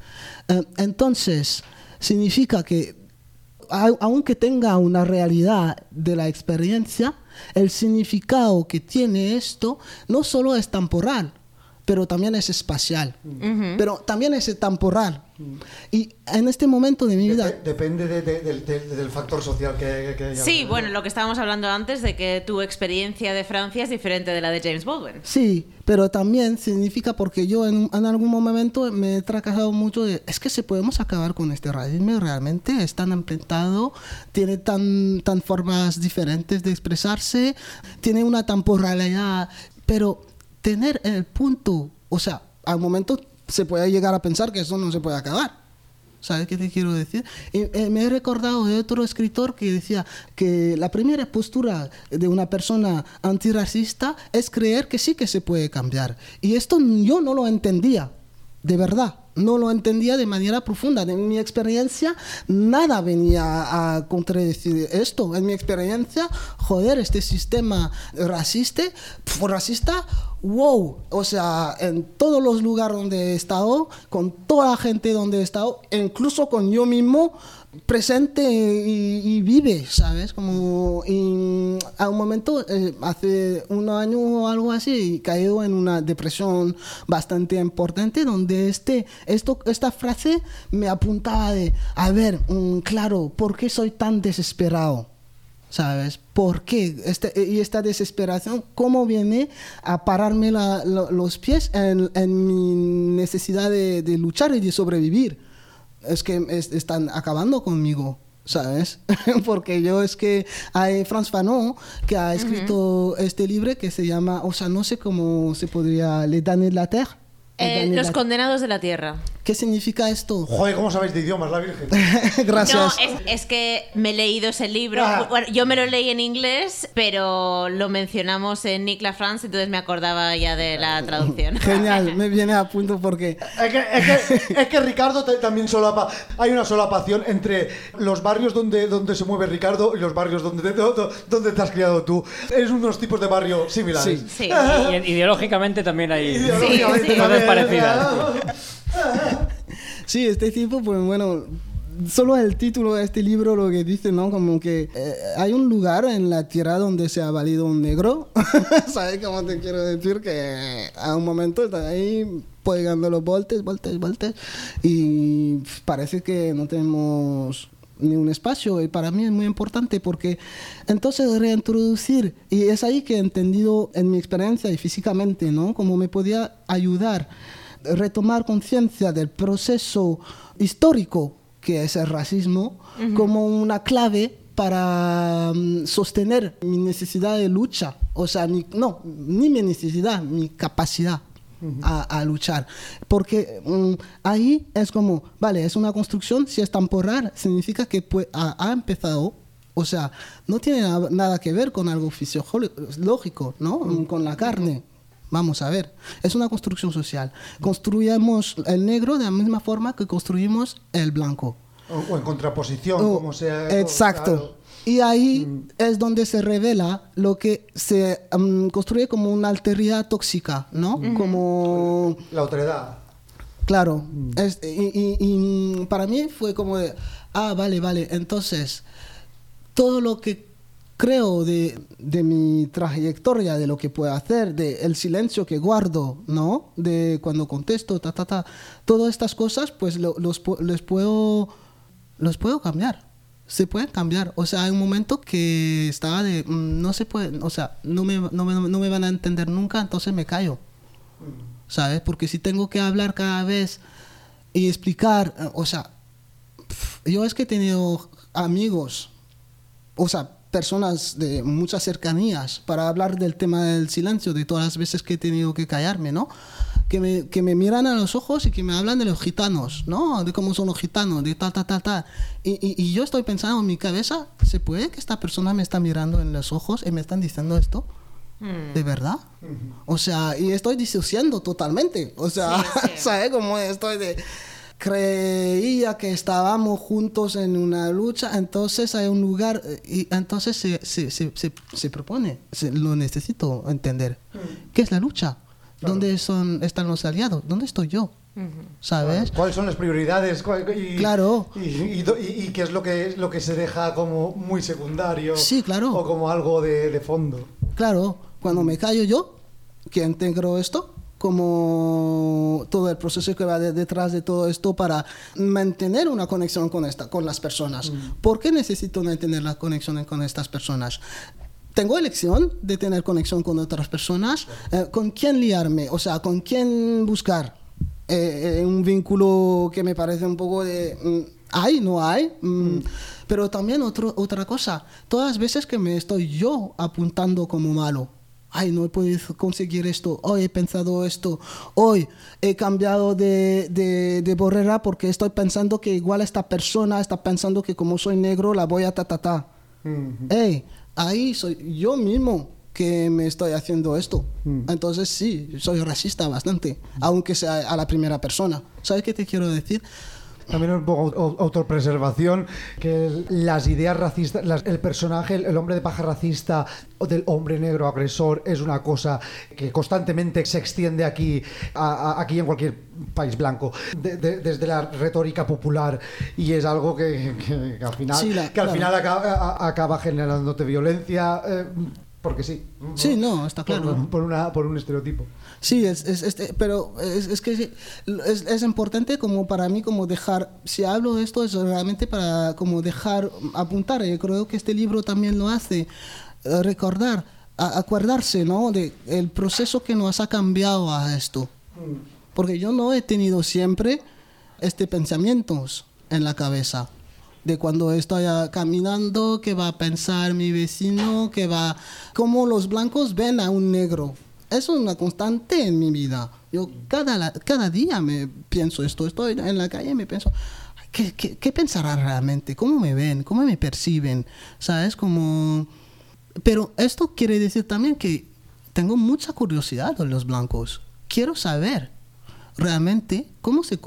Entonces, significa que aunque tenga una realidad de la experiencia, el significado que tiene esto no solo es temporal, pero también es espacial, pero también es temporal. Y en este momento de mi vida... Depende del factor social que sí, bueno, lo que estábamos hablando antes de que tu experiencia de Francia es diferente de la de James Baldwin. Sí, pero también significa porque yo en algún momento me he tracasado mucho de... Es que si podemos acabar con este racismo, realmente es tan ambientado, tiene tan formas diferentes de expresarse, tiene una temporalidad, pero tener el punto, o sea, al momento se puede llegar a pensar que eso no se puede acabar. ¿Sabes qué te quiero decir? Y, me he recordado de otro escritor que decía que la primera postura de una persona antirracista es creer que sí que se puede cambiar. Y esto yo no lo entendía, de verdad. No lo entendía de manera profunda. En mi experiencia, nada venía a contradecir esto. En mi experiencia, joder, este sistema racista, wow. O sea, en todos los lugares donde he estado, con toda la gente donde he estado, incluso con yo mismo, presente y vive, ¿sabes? Como a un momento, hace 1 año o algo así, he caído en una depresión bastante importante donde esta frase me apuntaba de, a ver, claro, ¿por qué soy tan desesperado? ¿Sabes? ¿Por qué? Y esta desesperación, ¿cómo viene a pararme los pies en mi necesidad de luchar y de sobrevivir? Es que están acabando conmigo, ¿sabes? Porque hay Frantz Fanon que ha escrito este libro que se llama, o sea, no sé cómo se podría, Les Damnés de la Terre. Los condenados de la tierra. ¿Qué significa esto? Joder, ¿cómo sabéis de idiomas, la Virgen? Gracias. No, es que me he leído ese libro. Bueno, yo me lo leí en inglés, pero lo mencionamos en Nick LaFrance, entonces me acordaba ya de la traducción. Genial, me viene a punto porque... Es que Ricardo también solapa. Hay una solapación entre los barrios donde se mueve Ricardo y los barrios donde te has criado tú. Es unos tipos de barrio similares. Sí. Y ideológicamente también hay... Ideológicamente cosas parecidas. Sí, este tipo, pues bueno, solo el título de este libro lo que dice, ¿no? Como que hay un lugar en la tierra donde se ha valido un negro. ¿Sabes cómo te quiero decir? Que a un momento está ahí pegando los voltes, y parece que no tenemos ni un espacio, y para mí es muy importante porque entonces reintroducir, y es ahí que he entendido en mi experiencia y físicamente, ¿no? Cómo me podía ayudar a retomar conciencia del proceso histórico que es el racismo, como una clave para sostener mi necesidad de lucha, o sea, ni mi necesidad, mi capacidad a luchar, porque ahí es como, vale, es una construcción, si es temporal, significa que ha empezado, o sea, no tiene nada que ver con algo fisiológico, ¿no? Con la carne. Vamos a ver, es una construcción social. Construimos el negro de la misma forma que construimos el blanco. O en contraposición, como sea. Exacto. Claro. Y ahí es donde se revela lo que se construye como una alteridad tóxica, ¿no? Como... La otredad. Claro. Y para mí fue como de, vale, entonces, todo lo que creo de mi trayectoria, de lo que puedo hacer, del silencio que guardo, ¿no? De cuando contesto, todas estas cosas, pues los puedo cambiar. Se pueden cambiar. O sea, hay un momento que estaba de... no se puede... O sea, no me van a entender nunca, entonces me callo. ¿Sabes? Porque si tengo que hablar cada vez y explicar... O sea, yo es que he tenido amigos, o sea, personas de muchas cercanías para hablar del tema del silencio, de todas las veces que he tenido que callarme, ¿no? Que me miran a los ojos y que me hablan de los gitanos, ¿no? De cómo son los gitanos, de tal. Y yo estoy pensando en mi cabeza, ¿se puede que esta persona me está mirando en los ojos y me están diciendo esto? ¿De verdad? O sea, y estoy disociando totalmente. O sea, sí. ¿Sabes cómo estoy de... Creía que estábamos juntos en una lucha, entonces hay un lugar y entonces se propone, lo necesito entender. ¿Qué es la lucha? Claro. ¿Dónde están los aliados? ¿Dónde estoy yo? ¿Sabes? ¿Cuáles son las prioridades? Claro. Y qué es lo que se deja como muy secundario. Sí, claro. O como algo de fondo. Claro. Cuando me callo yo, que integro esto, como todo el proceso que va detrás de todo esto para mantener una conexión con las personas. ¿Por qué necesito mantener la conexión con estas personas? Tengo elección de tener conexión con otras personas, con quién liarme, o sea, con quién buscar un vínculo que me parece un poco de hay, no hay, pero también otra cosa, todas las veces que me estoy yo apuntando como malo, ay, no he podido conseguir esto, hoy he pensado esto, hoy he cambiado de borrera porque estoy pensando que igual esta persona está pensando que como soy negro la voy a Hey, ahí soy yo mismo que me estoy haciendo esto. Entonces sí, soy racista bastante, aunque sea a la primera persona. ¿Sabes qué te quiero decir? También un poco autopreservación, que las ideas racistas, el personaje, el hombre de paja racista o del hombre negro agresor es una cosa que constantemente se extiende aquí en cualquier país blanco, desde la retórica popular, y es algo que al final, sí, al final acaba generándote violencia. Porque sí. Sí, no, está claro. Por un estereotipo. Sí, pero es que es importante como para mí como dejar, si hablo de esto es realmente para como dejar, apuntar, yo creo que este libro también lo hace, recordar, acordarse, ¿no? De el proceso que nos ha cambiado a esto. Porque yo no he tenido siempre pensamientos en la cabeza. De cuando estoy caminando, qué va a pensar mi vecino, cómo los blancos ven a un negro. Eso es una constante en mi vida. Yo cada día me pienso esto. Estoy en la calle y me pienso, ¿qué pensará realmente? ¿Cómo me ven? ¿Cómo me perciben? ¿Sabes? Pero esto quiere decir también que tengo mucha curiosidad de los blancos. Quiero saber realmente cómo se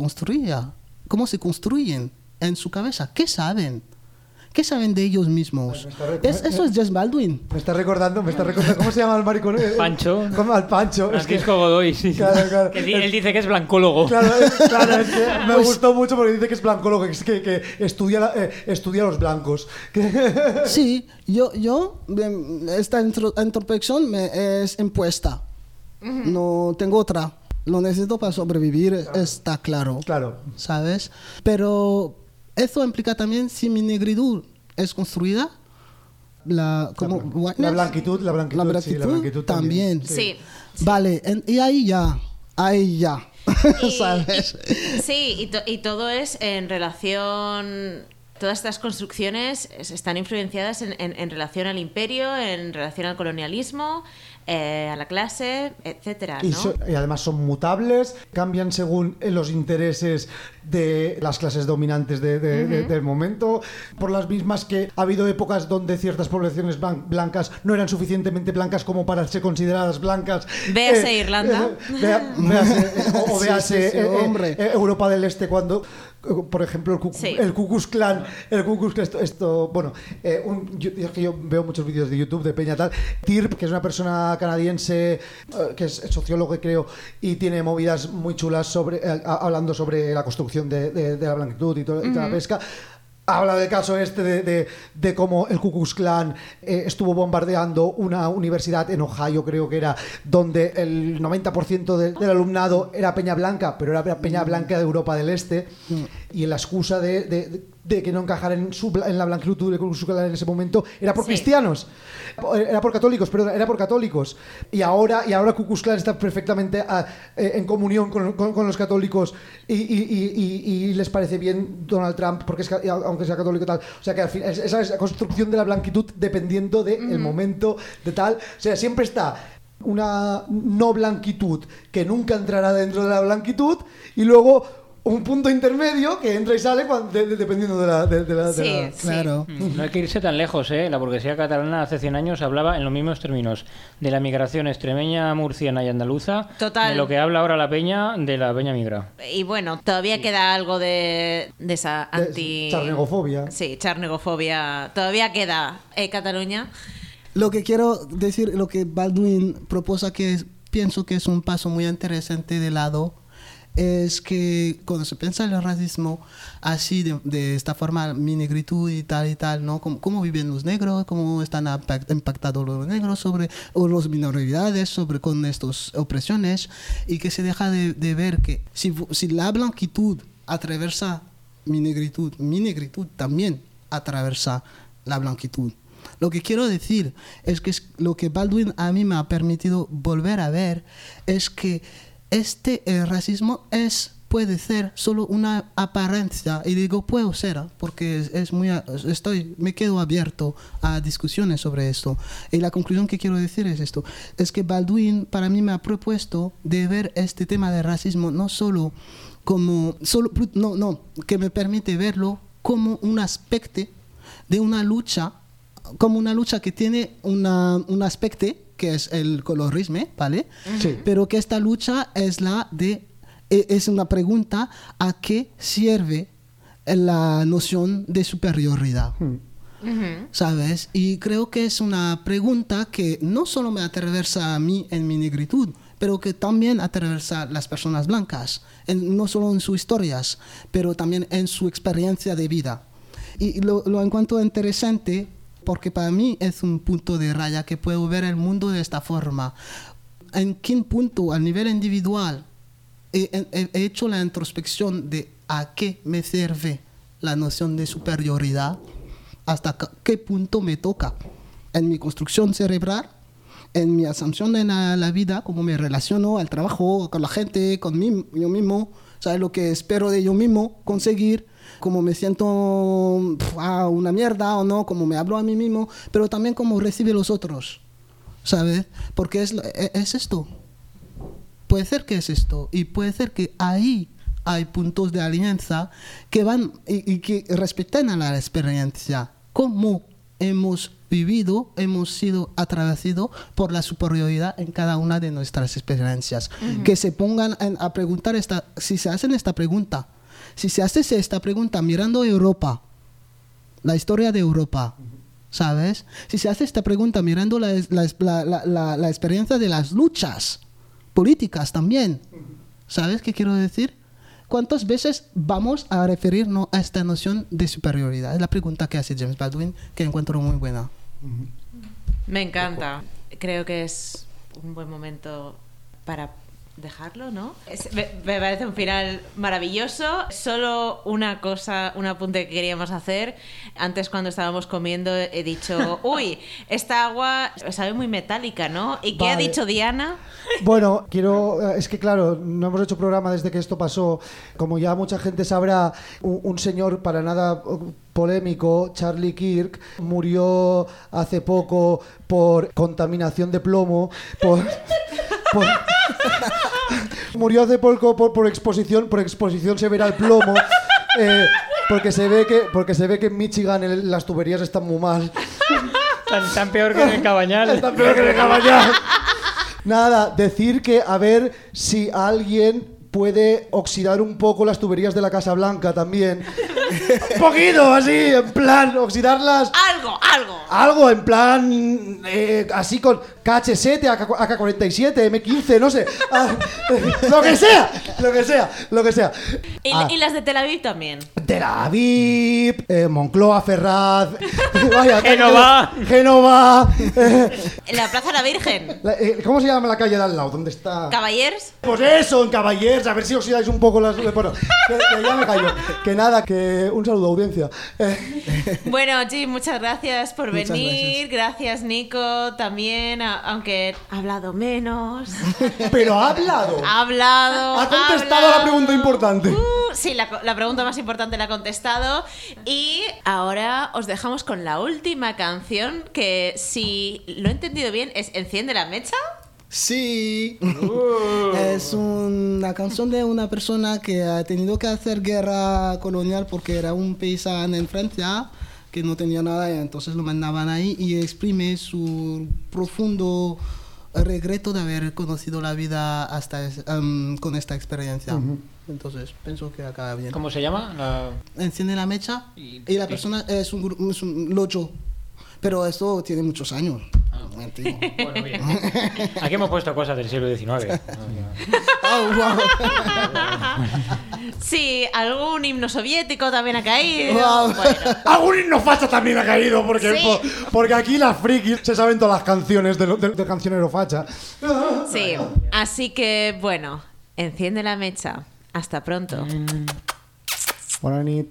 construyen en su cabeza. ¿Qué saben? ¿Qué saben de ellos mismos? Eso es Jess Baldwin. Me está recordando, ¿cómo se llama el maricón? Pancho. ¿Cómo al Pancho? Francisco Godoy, sí. Claro. Que él dice que es blancólogo. Claro, es que me gustó mucho porque dice que es blancólogo, que estudia los blancos. Sí, yo esta introspección me es impuesta. No tengo otra. Lo necesito para sobrevivir, está claro. Claro. ¿Sabes? Pero eso implica también si mi negritud es construida. La blanquitud, sí, la blanquitud también. Sí. Vale, y ahí ya. ¿Sabes? Sí, y todo es en relación. Todas estas construcciones están influenciadas en relación al imperio, en relación al colonialismo, a la clase, etcétera, ¿no? Y además son mutables, cambian según los intereses de las clases dominantes del momento, por las mismas que ha habido épocas donde ciertas poblaciones blancas no eran suficientemente blancas como para ser consideradas blancas. Véase Irlanda. Véase Europa del Este, cuando, por ejemplo, el Ku Klux Klan, yo veo muchos vídeos de YouTube de Peña tal, Tirp, que es una persona canadiense que es sociólogo, creo, y tiene movidas muy chulas hablando sobre la construcción de la blanquitud y toda la pesca. Habla del caso de cómo el Ku Klux Klan estuvo bombardeando una universidad en Ohio, creo que era, donde el 90% del alumnado era peña blanca, pero era peña blanca de Europa del Este, y la excusa de que no encajara en la blanquitud del Ku Klux Klan en ese momento era por cristianos, era por católicos, y ahora Ku Klux Klan está perfectamente en comunión con los católicos y les parece bien Donald Trump, porque aunque sea católico y tal, o sea que al final esa es la construcción de la blanquitud dependiendo del momento de tal, o sea, siempre está una no blanquitud que nunca entrará dentro de la blanquitud, y luego un punto intermedio que entra y sale dependiendo de la claro. No hay que irse tan lejos, ¿eh? La burguesía catalana hace 100 años hablaba en los mismos términos de la migración extremeña, murciana y andaluza. Total. De lo que habla ahora la peña de la peña migra. Y bueno, todavía queda algo de esa charnegofobia. Sí, charnegofobia. Todavía queda Cataluña. Lo que quiero decir, lo que Baldwin proposa, que pienso que es un paso muy interesante de lado, es que cuando se piensa en el racismo así, de esta forma, mi negritud y tal, ¿no? Cómo viven los negros, cómo están impactados los negros o las minoridades con estas opresiones, y que se deja de ver que si la blanquitud atraviesa mi negritud también atraviesa la blanquitud. Lo que quiero decir es que lo que Baldwin a mí me ha permitido volver a ver es que el racismo puede ser solo una apariencia, y digo puedo ser porque me quedo abierto a discusiones sobre esto, y la conclusión que quiero decir es esto, es que Baldwin para mí me ha propuesto de ver este tema del racismo no solo que me permite verlo como un aspecto de una lucha, como una lucha que tiene un aspecto que es el colorismo, ¿vale? Sí. Pero que esta lucha es una pregunta a qué sirve la noción de superioridad, ¿sabes? Y creo que es una pregunta que no solo me atraviesa a mí en mi negritud, pero que también atraviesa a las personas blancas, no solo en sus historias, pero también en su experiencia de vida. Y lo encuentro interesante, porque para mí es un punto de raya que puedo ver el mundo de esta forma. ¿En qué punto, a nivel individual, he hecho la introspección de a qué me sirve la noción de superioridad? ¿Hasta qué punto me toca? En mi construcción cerebral, en mi asunción en la vida, cómo me relaciono al trabajo, con la gente, yo mismo, ¿sabes? Lo que espero de yo mismo conseguir, cómo me siento una mierda o no, cómo me hablo a mí mismo, pero también cómo recibe los otros, ¿sabes? Porque es esto. Puede ser que es esto, y puede ser que ahí hay puntos de alianza que van y que respetan a la experiencia. Cómo hemos vivido, hemos sido atravesados por la superioridad en cada una de nuestras experiencias. Que se pongan a preguntar si se hacen esta pregunta. Si se hace esta pregunta mirando Europa, la historia de Europa, ¿sabes? Si se hace esta pregunta mirando la experiencia de las luchas políticas también, ¿sabes qué quiero decir? ¿Cuántas veces vamos a referirnos a esta noción de superioridad? Es la pregunta que hace James Baldwin, que encuentro muy buena. Me encanta. Creo que es un buen momento para dejarlo, ¿no? Me parece un final maravilloso. Solo una cosa, un apunte que queríamos hacer. Antes, cuando estábamos comiendo, he dicho, uy, esta agua sabe muy metálica, ¿no? ¿Y qué ha dicho Diana? Bueno, es que claro, no hemos hecho programa desde que esto pasó. Como ya mucha gente sabrá, un señor para nada polémico, Charlie Kirk, murió hace poco por contaminación de plomo, murió hace poco por exposición severa al plomo, porque se ve que en Michigan las tuberías están muy mal. Tan peor que en el Cabañal. Están peor que en el Cabañal. Nada, decir que a ver si alguien puede oxidar un poco las tuberías de la Casa Blanca también. Un poquito, así, en plan, oxidarlas. Algo, en plan, así con KH7, AK-47, M15, no sé. Lo que sea. Y las de Tel Aviv también. Tel Aviv, Moncloa, Ferraz, vaya, Génova. En la Plaza de la Virgen. ¿Cómo se llama la calle de al lado? ¿Dónde está? ¿Caballers? Pues eso, en Caballers, a ver si oxidáis un poco las... Bueno, que ya me callo. Que nada, que un saludo, audiencia. Bueno, Jim, muchas gracias por venir. Gracias, Nico, también, aunque ha hablado menos. Pero ha hablado. Ha contestado a la pregunta importante. Sí, la pregunta más importante la ha contestado. Y ahora os dejamos con la última canción, que si lo he entendido bien, es Enciende la mecha. Sí, es una canción de una persona que ha tenido que hacer guerra colonial porque era un paisano en Francia que no tenía nada, entonces lo mandaban ahí, y exprime su profundo regreto de haber conocido la vida hasta con esta experiencia. Entonces pienso que acaba bien. ¿Cómo se llama? Enciende la mecha, y la persona es un locho, pero esto tiene muchos años. Bueno, bien. Aquí hemos puesto cosas del siglo XIX. Sí, algún himno soviético también ha caído. Bueno. Algún himno facha también ha caído, porque aquí las frikis se saben todas las canciones de cancionero facha. Sí, así que bueno, enciende la mecha. Hasta pronto. Buenas noches.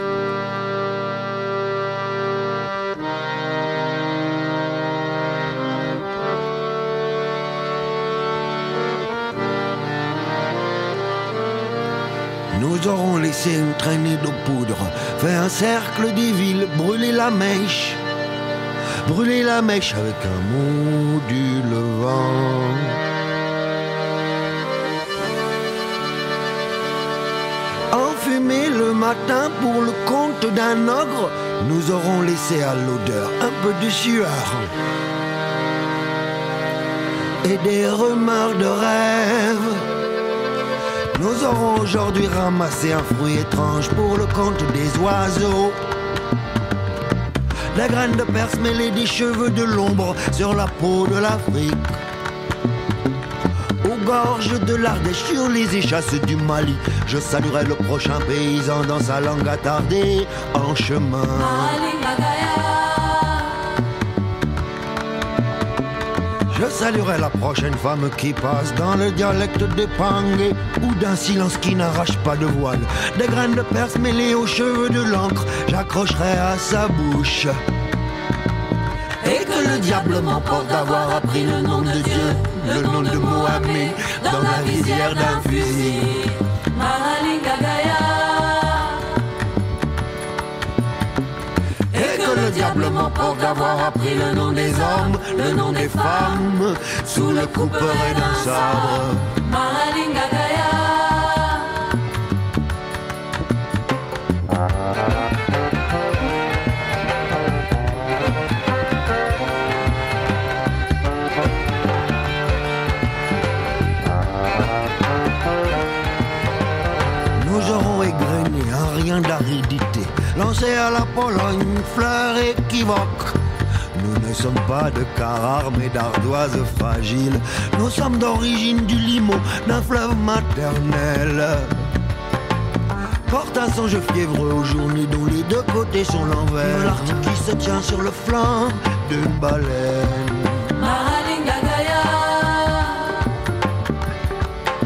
Nous aurons laissé une traînée de poudre, fait un cercle des villes, brûler la mèche avec un module vent. Enfumé le matin pour le compte d'un ogre, nous aurons laissé à l'odeur un peu de sueur et des rumeurs de rêve. Nous aurons aujourd'hui ramassé un fruit étrange pour le compte des oiseaux. Des graines de perse mêlées des cheveux de l'ombre sur la peau de l'Afrique. Aux gorges de l'Ardèche, sur les échasses du Mali, je saluerai le prochain paysan dans sa langue attardée en chemin. Je saluerai la prochaine femme qui passe dans le dialecte des Pangués ou d'un silence qui n'arrache pas de voile. Des graines de perse mêlées aux cheveux de l'encre, j'accrocherai à sa bouche. Et que le diable m'emporte d'avoir appris le nom de Dieu, le nom de Mohamed, dans la visière d'un fusil. Le diable m'emporte d'avoir appris le nom des hommes, le nom des femmes, sous le couperet d'un sabre. Nous aurons égrené un rien d'aridité, lancé à la Pologne une fleur équivoque. Nous ne sommes pas de Carrare mais d'ardoises fragiles. Nous sommes d'origine du Limon, d'un fleuve maternel. Porte un songe fiévreux aux journées dont les deux côtés sont l'envers. L'Arctique qui se tient sur le flanc d'une baleine.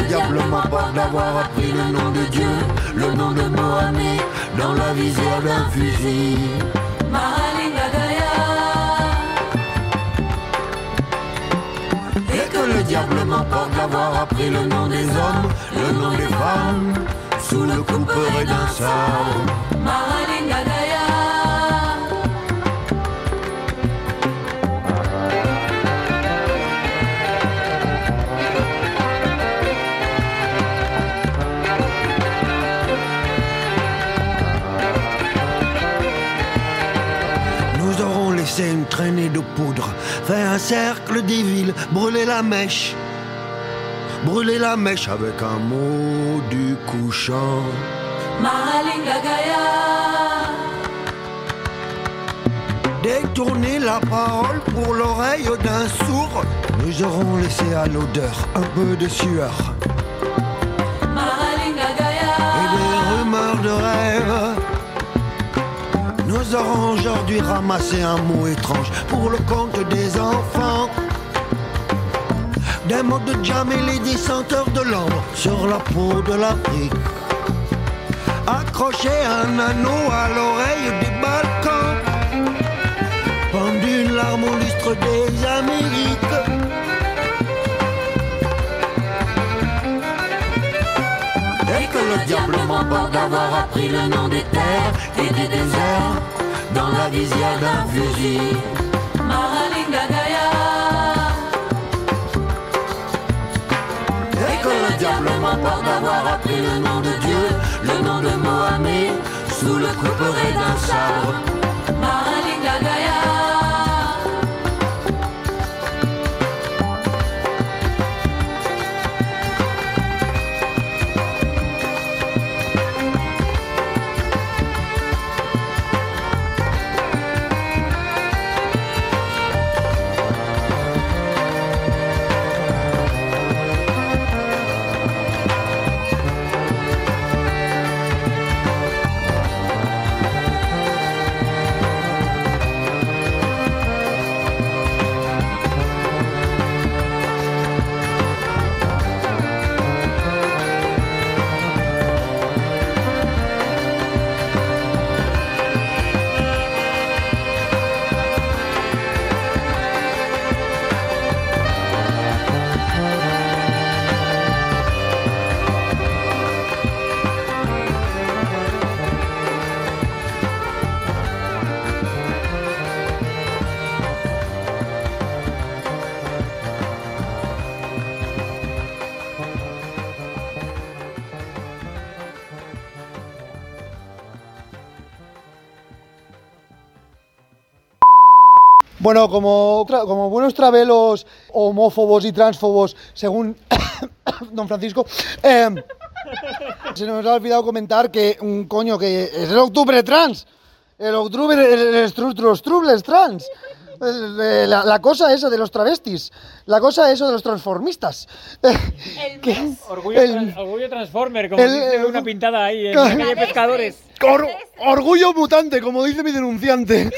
diable m'emporte d'avoir appris le nom de Dieu, le nom de Mohamed, dans la visière d'un fusil. Et que le diable m'emporte d'avoir appris le nom des hommes, le nom des femmes, sous le couperet d'un sabre. Une traînée de poudre, fait un cercle des villes, brûler la mèche avec un mot du couchant. Détourner la parole pour l'oreille d'un sourd, nous aurons laissé à l'odeur un peu de sueur et des rumeurs de rêve. Nous aurons aujourd'hui ramassé un mot étrange pour le compte des enfants. Des mots de Djamel et des senteurs de l'ambre sur la peau de l'Afrique. Accrocher un anneau à l'oreille du Balkan. Pendu une larme au lustre des Amériques. Et que le diable m'emporte d'avoir appris le nom des terres et des déserts dans la visière d'un fusil. Et que le diable m'emporte d'avoir appris le nom de Dieu, le nom de Mohamed, sous le couperet d'un sabre. Bueno, como buenos travelos homófobos y transfobos, según don Francisco, se nos ha olvidado comentar que es el octubre trans, los trubles trans, la cosa esa de los travestis, la cosa eso de los transformistas. Orgullo transformer, como dice una pintada ahí en la calle Pescadores. Orgullo mutante, como dice mi denunciante.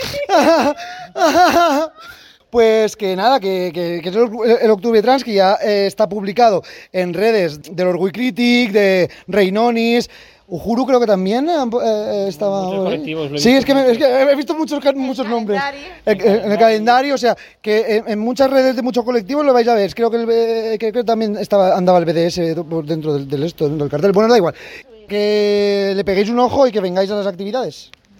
Pues que nada, que es el Octubre Trans, que ya está publicado en redes del Orgull Crític, de Reinonis. Uhuru creo que también estaba... Muchos colectivos, sí, es que he visto muchos nombres en el calendario, o sea, que en muchas redes de muchos colectivos lo vais a ver. Creo que también andaba el BDS dentro del cartel. Bueno, da igual. Que le peguéis un ojo y que vengáis a las actividades.